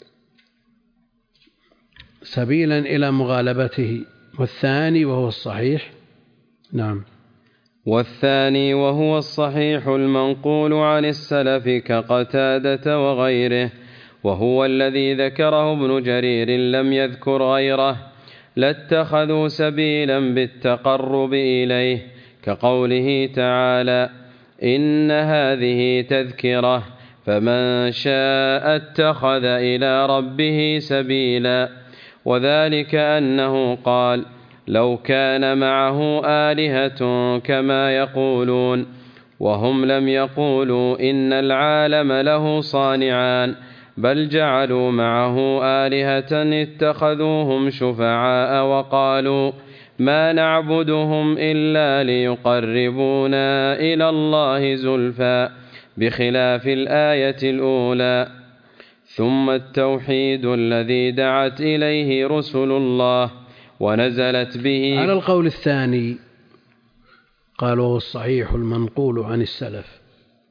سبيلا إلى مغالبته، والثاني وهو الصحيح. نعم. والثاني وهو الصحيح المنقول عن السلف كقتادة وغيره، وهو الذي ذكره ابن جرير لم يذكر غيره: لاتخذوا سبيلا بالتقرب إليه، كقوله تعالى: إن هذه تذكرة فمن شاء اتخذ إلى ربه سبيلا. وذلك أنه قال: لو كان معه آلهة كما يقولون، وهم لم يقولوا إن العالم له صانعان، بل جعلوا معه آلهة اتخذوهم شفعاء وقالوا ما نعبدهم إلا ليقربونا إلى الله زلفى، بخلاف الآية الأولى. ثم التوحيد الذي دعت إليه رسل الله ونزلت به. على القول الثاني قالوا الصحيح المنقول عن السلف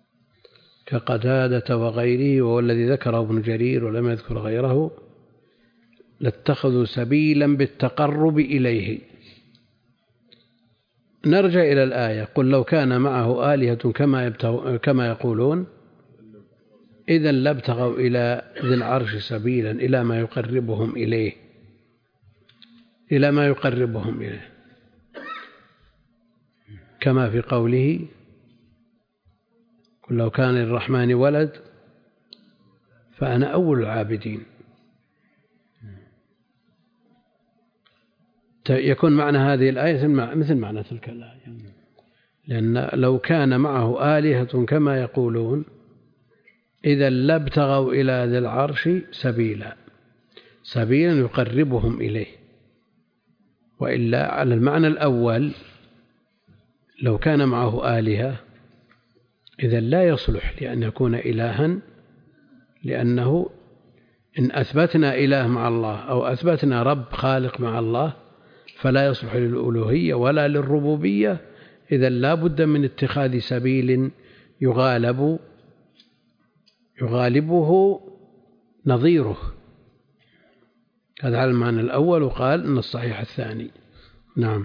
كقتادة وغيره، وهو الذي ذكره ابن جرير ولم يذكر غيره: لاتخذوا سبيلا بالتقرب إليه. نرجع إلى الآية: قل لو كان معه آلهة كما يقولون إذا لابتغوا إلى ذي العرش سبيلا إلى ما يقربهم إليه، إلى ما يقربهم إليه، كما في قوله: قل لو كان للرحمن ولد فأنا أول العابدين. يكون معنى هذه الآية مثل معنى تلك الآية، لأن لو كان معه آلهة كما يقولون إذا لابتغوا إلى ذي العرش سبيلا، سبيلا يقربهم إليه. وإلا على المعنى الأول لو كان معه آلهة إذا لا يصلح لأن يكون إلها، لأنه إن أثبتنا إله مع الله أو أثبتنا رب خالق مع الله فلا يصلح للألوهية ولا للربوبية، إذا لا بد من اتخاذ سبيل يغالبه نظيره. هذا على المعنى الأول، وقال إن الصحيح الثاني. نعم.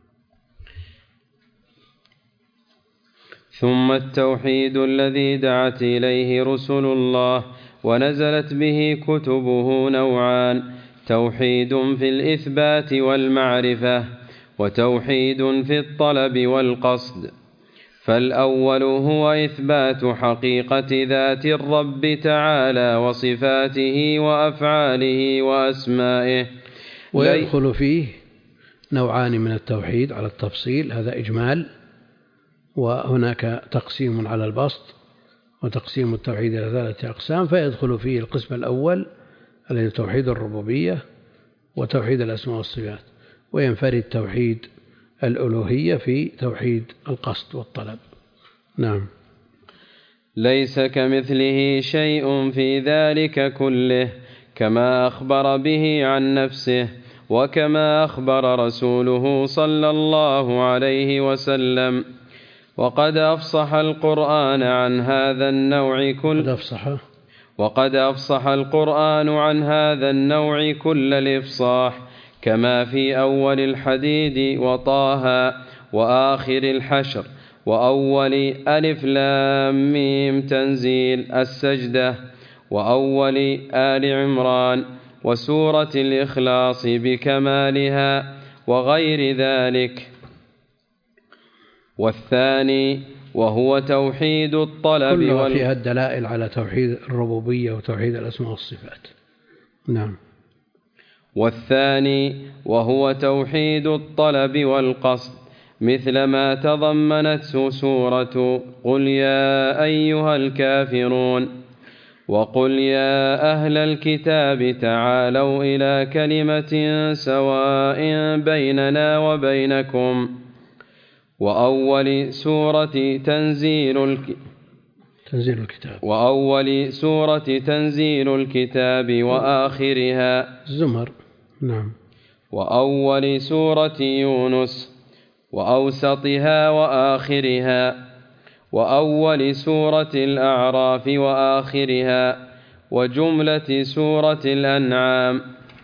ثم التوحيد الذي دعت إليه رسل الله ونزلت به كتبه نوعان: توحيد في الإثبات والمعرفة، وتوحيد في الطلب والقصد. فالأول هو إثبات حقيقة ذات الرب تعالى وصفاته وأفعاله وأسمائه، ويدخل فيه نوعان من التوحيد على التفصيل، هذا إجمال، وهناك تقسيم على البسط، وتقسيم التوحيد إلى 3 أقسام، فيدخل فيه القسم الأول الذي توحيد الربوبية وتوحيد الأسماء والصفات، وينفرد توحيد الألوهية في توحيد القصد والطلب. نعم. ليس كمثله شيء في ذلك كله، كما أخبر به عن نفسه، وكما أخبر رسوله صلى الله عليه وسلم. وقد أفصح القرآن عن هذا النوع وقد أفصح القرآن عن هذا النوع كل الإفصاح، كما في أول الحديد وطه وآخر الحشر وأول ألف لام ميم تنزيل السجدة وأول آل عمران وسورة الإخلاص بكمالها وغير ذلك. والثاني وهو توحيد الطلب كلها فيها الدلائل على توحيد الربوبية وتوحيد الأسماء والصفات. نعم. والثاني وهو توحيد الطلب والقصد، مثل ما تضمنته سورة قل يا أيها الكافرون وقل يا أهل الكتاب تعالوا إلى كلمة سواء بيننا وبينكم، وأول سورة تنزيل الكتاب وآخرها الزمر. نعم. وأول سورة يونس وأوسطها وآخرها، وأول سورة الأعراف وآخرها، وجملة سورة الأنعام.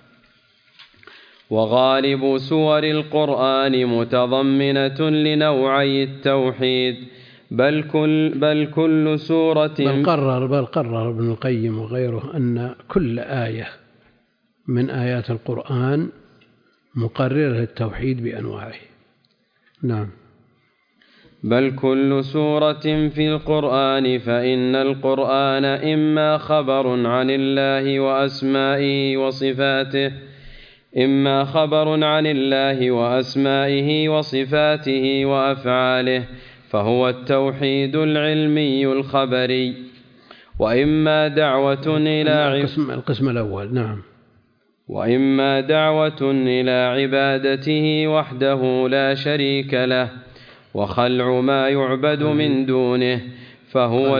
وغالب سور القرآن متضمنة لنوعي التوحيد، بل كل سورة بل قرر ابن القيم وغيره أن كل آية من آيات القرآن مقررة التوحيد بأنواعه. نعم. بل كل سورة في القرآن، فإن القرآن إما خبر عن الله وأسمائه وصفاته، إما خبر عن الله وأسمائه وصفاته وأفعاله، فهو التوحيد العلمي الخبري، وإما دعوة إلى القسم الأول. نعم. وإما دعوة إلى عبادته وحده لا شريك له، وخلع ما يعبد من دونه، فهو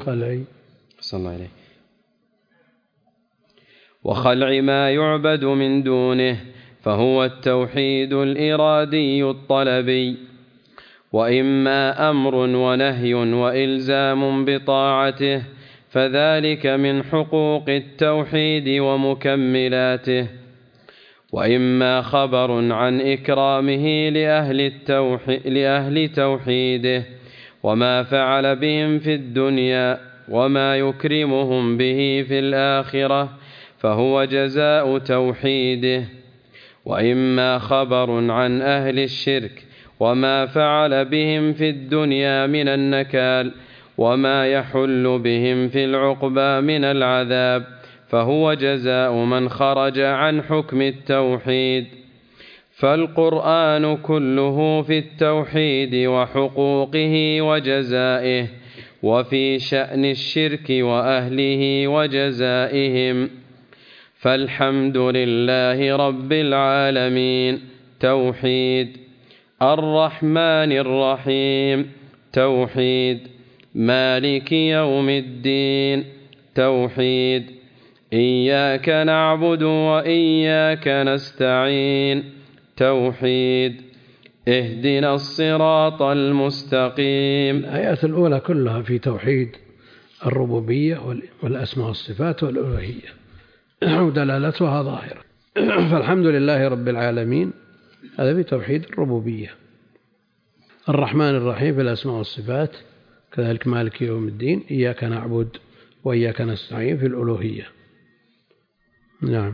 وخلع ما يعبد من دونه، فهو التوحيد الإرادي الطلبي. وإما أمر ونهي وإلزام بطاعته، فذلك من حقوق التوحيد ومكملاته. وإما خبر عن إكرامه لأهل توحيده، وما فعل بهم في الدنيا وما يكرمهم به في الآخرة، فهو جزاء توحيده. وإما خبر عن أهل الشرك وما فعل بهم في الدنيا من النكال، وما يحل بهم في العقبى من العذاب، فهو جزاء من خرج عن حكم التوحيد. فالقرآن كله في التوحيد وحقوقه وجزائه، وفي شأن الشرك وأهله وجزائهم. فالحمد لله رب العالمين توحيد، الرحمن الرحيم توحيد، مالك يوم الدين توحيد، إياك نعبد وإياك نستعين توحيد، اهدنا الصراط المستقيم. الآيات الأولى كلها في توحيد الربوبية والأسماء والصفات والألوهية، ودلالتها ظاهرة. فالحمد لله رب العالمين هذا في توحيد الربوبية. الرحمن الرحيم في الأسماء والصفات، كذلك مالك يوم الدين، إياك نعبد وإياك نستعين في الألوهية. نعم.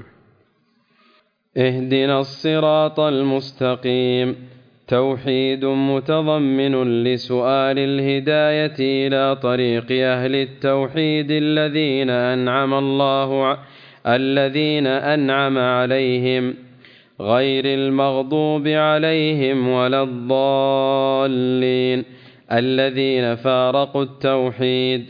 اهدنا الصراط المستقيم توحيد متضمن لسؤال الهداية إلى طريق أهل التوحيد الذين أنعم عليهم، غير المغضوب عليهم ولا الضالين، الذين فارقوا التوحيد.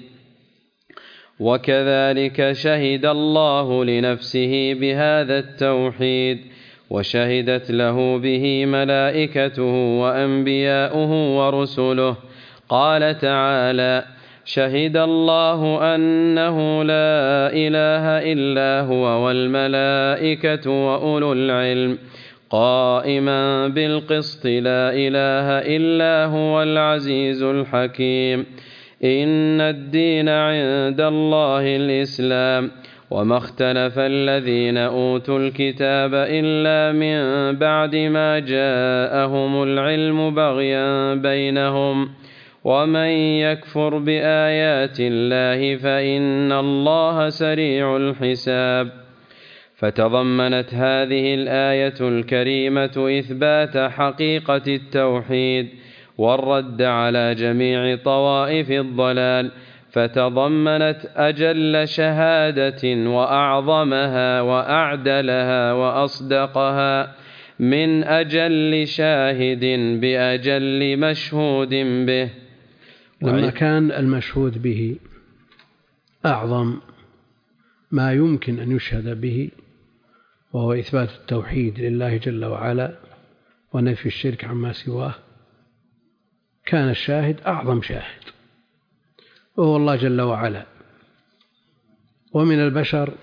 وكذلك شهد الله لنفسه بهذا التوحيد، وشهدت له به ملائكته وأنبياؤه ورسله. قال تعالى: شهد الله أنه لا إله إلا هو والملائكة وأولو العلم. قائما بالقسط لا إله إلا هو العزيز الحكيم. إن الدين عند الله الإسلام، وما اختلف الذين أوتوا الكتاب إلا من بعد ما جاءهم العلم بغيا بينهم، ومن يكفر بآيات الله فإن الله سريع الحساب. فتضمنت هذه الآية الكريمة إثبات حقيقة التوحيد والرد على جميع طوائف الضلال، فتضمنت أجل شهادة وأعظمها وأعدلها وأصدقها من أجل شاهد بأجل مشهود به. لما كان المشهود به أعظم ما يمكن أن يشهد به، وهو إثبات التوحيد لله جل وعلا ونفي الشرك عما سواه، كان الشاهد أعظم شاهد وهو الله جل وعلا، ومن البشر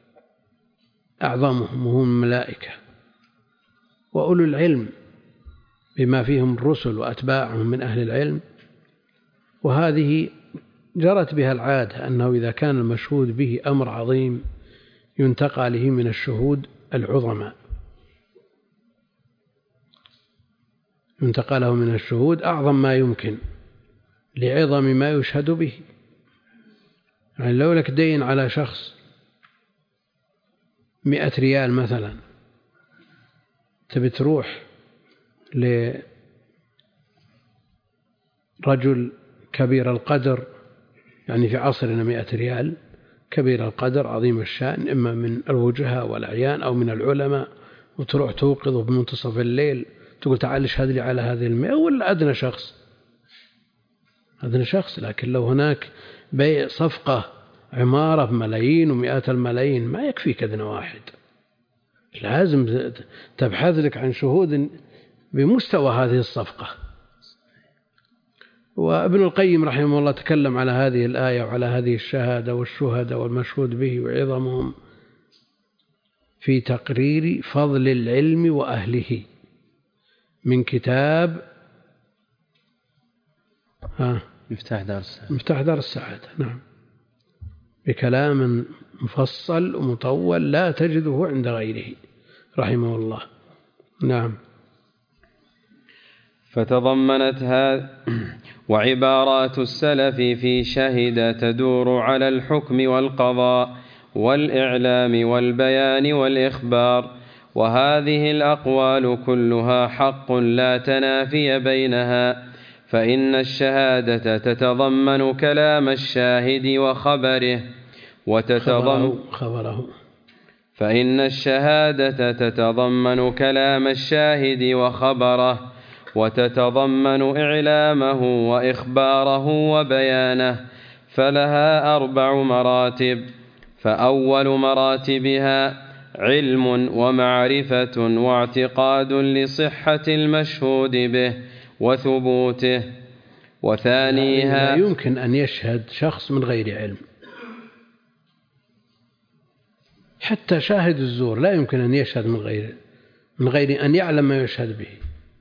أعظمهم وهم الملائكة وأولو العلم بما فيهم الرسل وأتباعهم من أهل العلم. وهذه جرت بها العادة أنه إذا كان المشهود به أمر عظيم ينتقى له من الشهود العظماء، ينتقى له من الشهود أعظم ما يمكن لعظم ما يشهد به. يعني لو لك دين على شخص 100 ريال مثلا، تبي تروح لرجل كبير القدر، يعني في عصرنا 100 ريال، كبير القدر عظيم الشأن، إما من الوجهاء والأعيان أو من العلماء، وتروح توقظه بمنتصف الليل تقول تعال اشهد لي على هذه 100، ولا أدنى شخص. لكن لو هناك بيع صفقة عمارة بملايين ومئات الملايين ما يكفيك أدنى واحد، لازم تبحث لك عن شهود بمستوى هذه الصفقة. وابن القيم رحمه الله تكلم على هذه الآية وعلى هذه الشهادة والشهداء والمشهود به وعظمهم في تقرير فضل العلم وأهله من كتاب مفتاح دار السعادة. نعم، بكلام مفصل ومطول لا تجده عند غيره رحمه الله. نعم. فتضمنت وعبارات السلف في شهد تدور على الحكم والقضاء والإعلام والبيان والإخبار، وهذه الأقوال كلها حق لا تنافي بينها، فإن الشهادة تتضمن كلام الشاهد وخبره فإن الشهادة تتضمن كلام الشاهد وخبره، وتتضمن إعلامه وإخباره وبيانه، فلها 4 مراتب. فأول مراتبها علم ومعرفة واعتقاد لصحة المشهود به وثبوته. وثانيها لا يمكن أن يشهد شخص من غير علم، حتى شاهد الزور لا يمكن أن يشهد من غير أن يعلم ما يشهد به.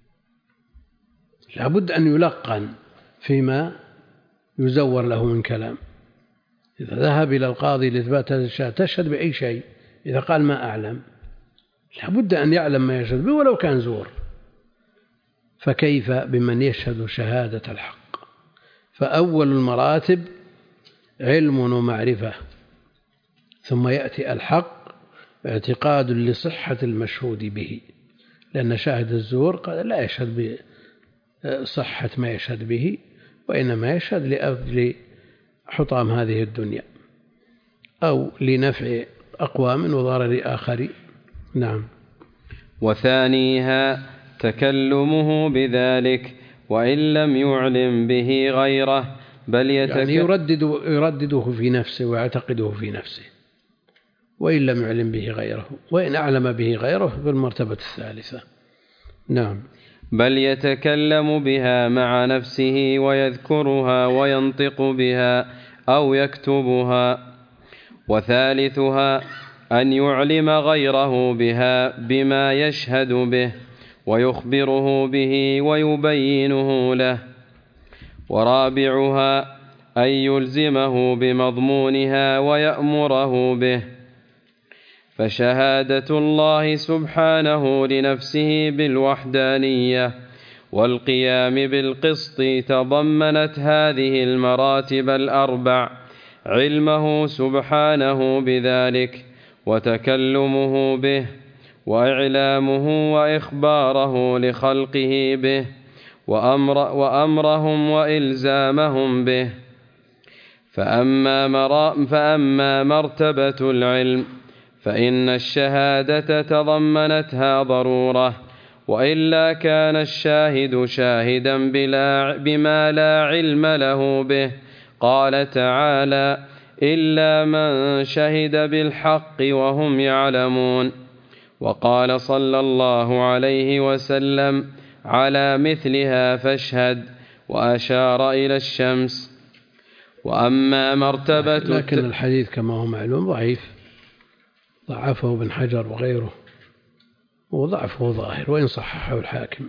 لابد أن يلقن فيما يزور له من كلام. إذا ذهب إلى القاضي لإثبات هذا الشهادة تشهد بأي شيء، إذا قال ما أعلم لابد أن يعلم ما يشهد به ولو كان زور، فكيف بمن يشهد شهادة الحق؟ فأول المراتب علم ومعرفة، ثم يأتي الحق اعتقاد لصحة المشهود به، لأن شاهد الزور قال لا يشهد بصحة ما يشهد به، وإنما يشهد لأجل حطام هذه الدنيا أو لنفع أقوام وضرر آخرين. نعم. وثانيها تكلمه بذلك وإن لم يعلم به غيره، بل يعني يردده في نفسه ويعتقده في نفسه، وإن لم يعلم به غيره، وإن أعلم به غيره بالمرتبة الثالثة. نعم. بل يتكلم بها مع نفسه ويذكرها وينطق بها أو يكتبها. وثالثها أن يعلم غيره بها بما يشهد به ويخبره به ويبينه له. ورابعها أن يلزمه بمضمونها ويأمره به. فشهادة الله سبحانه لنفسه بالوحدانية والقيام بالقسط تضمنت هذه المراتب الأربع: علمه سبحانه بذلك، وتكلمه به، وإعلامه وإخباره لخلقه به، وأمرهم وإلزامهم به. فأما مرتبة العلم فإن الشهادة تضمنتها ضرورة، وإلا كان الشاهد شاهدا بما لا علم له به. قال تعالى: إلا من شهد بالحق وهم يعلمون. وقال صلى الله عليه وسلم: على مثلها فاشهد، وأشار إلى الشمس. وأما مرتبة لكن الحديث كما هو معلوم ضعيف، ضعفه ابن حجر وغيره، وضعفه ظاهر وإن صححه الحاكم.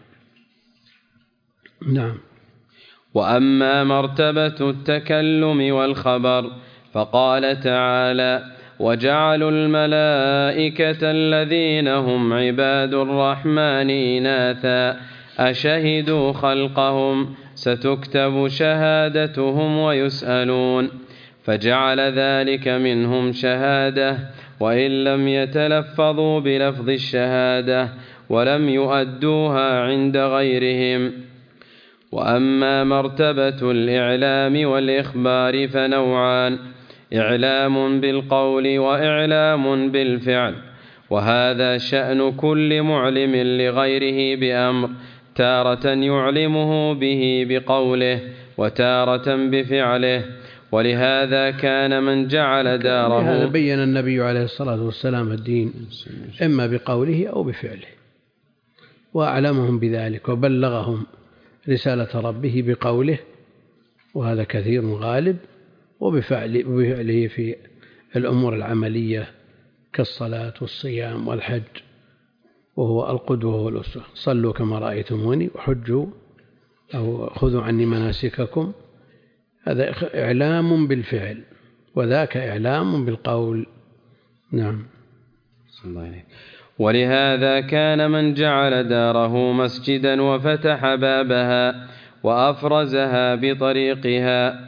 نعم. وأما مرتبة التكلم والخبر فقال تعالى: وجعلوا الملائكة الذين هم عباد الرحمن إناثا أشهدوا خلقهم ستكتب شهادتهم ويسألون. فجعل ذلك منهم شهادة وإن لم يتلفظوا بلفظ الشهادة ولم يؤدوها عند غيرهم. وأما مرتبة الإعلام والإخبار فنوعان: إعلام بالقول وإعلام بالفعل. وهذا شأن كل معلم لغيره بأمر، تارة يعلمه به بقوله وتارة بفعله. ولهذا كان من جعل داره، لهذا بين النبي عليه الصلاة والسلام الدين إما بقوله أو بفعله، وأعلمهم بذلك وبلغهم رسالة ربه بقوله، وهذا كثير غالب، وبفعله في الأمور العملية كالصلاة والصيام والحج، وهو القدوة والأسوة. صلوا كما رأيتموني وحجوا أو خذوا عني مناسككم. هذا إعلام بالفعل، وذاك إعلام بالقول. نعم. ولهذا كان من جعل داره مسجدا وفتح بابها وأفرزها بطريقها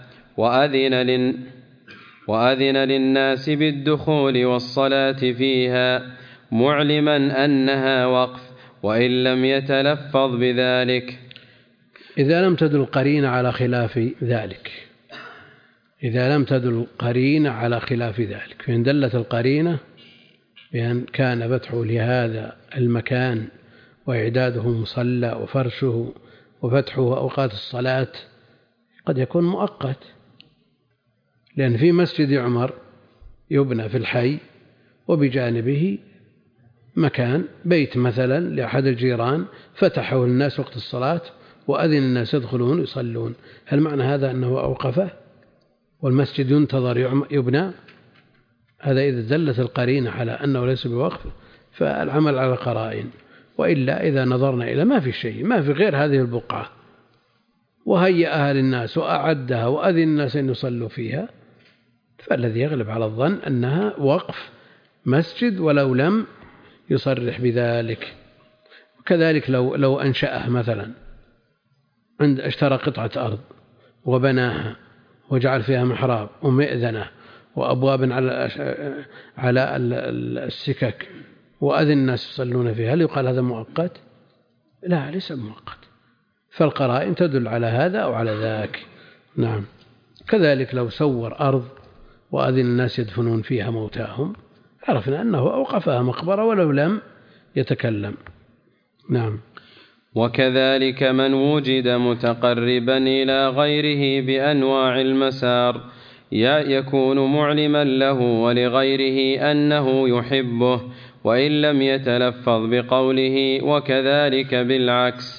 وأذن للناس بالدخول والصلاة فيها معلما أنها وقف وإن لم يتلفظ بذلك، إذا لم تدل القرينة على خلاف ذلك، فإن دلت القرينة بأن كان فتحه لهذا المكان وإعداده مصلى وفرشه وفتحه أوقات الصلاة قد يكون مؤقت، لأن في مسجد عمر يبنى في الحي وبجانبه مكان بيت مثلا لأحد الجيران فتحه الناس وقت الصلاة وأذن الناس يدخلون يصلون. هل معنى هذا أنه أوقفه والمسجد ينتظر يبنى؟ هذا إذا دلت القرينة على أنه ليس بوقف فالعمل على القرائن. وإلا إذا نظرنا إلى ما في شيء، ما في غير هذه البقعة وهيأها للناس وأعدها وأذن الناس أن يصلوا فيها، فالذي يغلب على الظن أنها وقف مسجد ولو لم يصرح بذلك. وكذلك لو أنشأه مثلا، اشترى قطعة أرض وبناها وجعل فيها محراب ومئذنة وأبواب على السكك وأذن الناس يصلون فيها، هل يقال هذا مؤقت؟ لا، ليس مؤقت. فالقرائن تدل على هذا أو على ذاك. نعم. كذلك لو سور أرض وأذن الناس يدفنون فيها موتاهم عرفنا أنه أوقفها مقبرة ولو لم يتكلم. نعم. وكذلك من وجد متقربا إلى غيره بأنواع المسار يكون معلما له ولغيره أنه يحبه وإن لم يتلفظ بقوله، وكذلك بالعكس.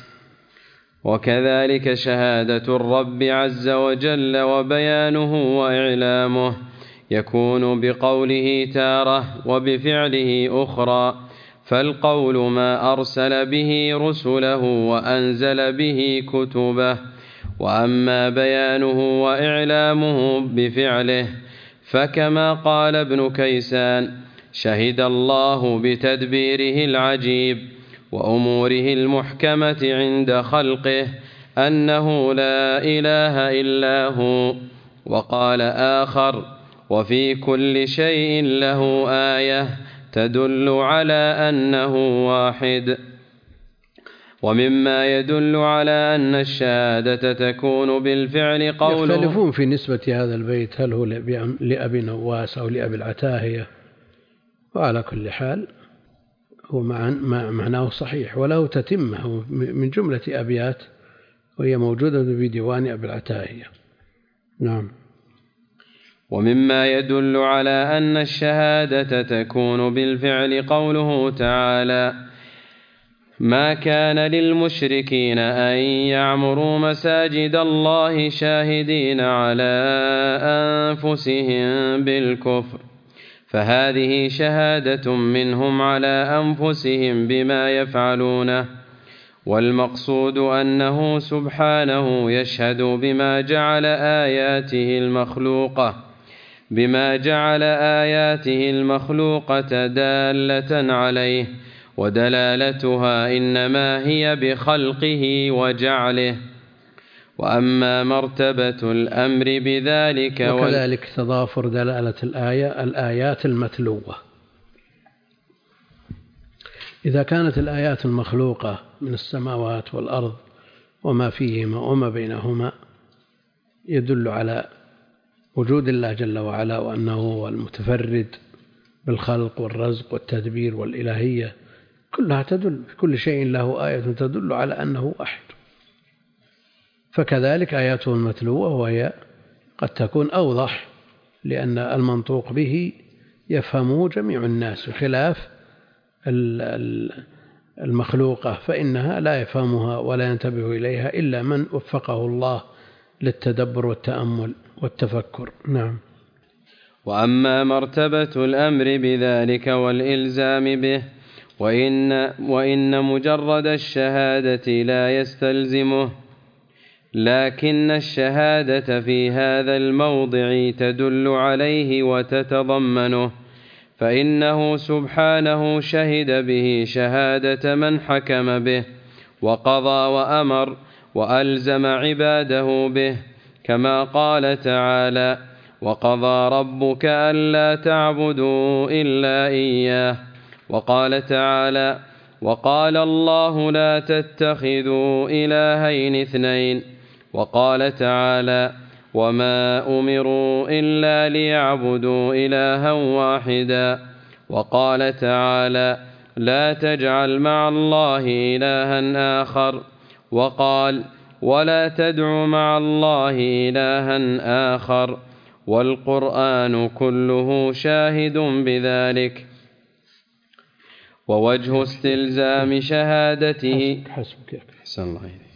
وكذلك شهادة الرب عز وجل وبيانه وإعلامه يكون بقوله تارة وبفعله أخرى، فالقول ما أرسل به رسله وأنزل به كتبه، وأما بيانه وإعلامه بفعله فكما قال ابن كيسان: شهد الله بتدبيره العجيب وأموره المحكمة عند خلقه أنه لا إله إلا هو. وقال آخر: وفي كل شيء له آية تدل على أنه واحد. ومما يدل على أن الشهادة تكون بالفعل قوله. يختلفون في نسبة هذا البيت، هل هو لأبي نواس أو لأبي العتاهية، وعلى كل حال هو معناه صحيح، وله تتمه من جملة أبيات وهي موجودة في ديوان أبي العتاهية. نعم. ومما يدل على أن الشهادة تكون بالفعل قوله تعالى: ما كان للمشركين أن يعمروا مساجد الله شاهدين على أنفسهم بالكفر، فهذه شهادة منهم على أنفسهم بما يفعلونه، والمقصود أنه سبحانه يشهد بما جعل آياته المخلوقة دالة عليه، ودلالتها إنما هي بخلقه وجعله. وأما مرتبة الأمر بذلك وكذلك تضافر دلالة الآيات المتلوة. إذا كانت الآيات المخلوقة من السماوات والأرض وما فيهما وما بينهما يدل على وجود الله جل وعلا، وأنه هو المتفرد بالخلق والرزق والتدبير والإلهية، كلها تدل في كل شيء له آية تدل على أنه واحد. فكذلك آياته المتلوة، وهي قد تكون أوضح لأن المنطوق به يفهمه جميع الناس، بخلاف المخلوقة فإنها لا يفهمها ولا ينتبه إليها إلا من وفقه الله للتدبر والتأمل والتفكر. نعم. وأما مرتبة الأمر بذلك والإلزام به وإن مجرد الشهادة لا يستلزمه، لكن الشهادة في هذا الموضع تدل عليه وتتضمنه، فإنه سبحانه شهد به شهادة من حكم به وقضى وأمر وألزم عباده به، كما قال تعالى: وقضى ربك ألا تعبدوا إلا إياه. وقال تعالى: وقال الله لا تتخذوا إلهين اثنين. وقال تعالى: وما أمروا إلا ليعبدوا إلها واحدا. وقال تعالى: لا تجعل مع الله إلها آخر. وقال: ولا تدع مع الله إلها آخر. والقرآن كله شاهد بذلك. ووجه استلزام شهادته حسبك. أحسن الله إليك.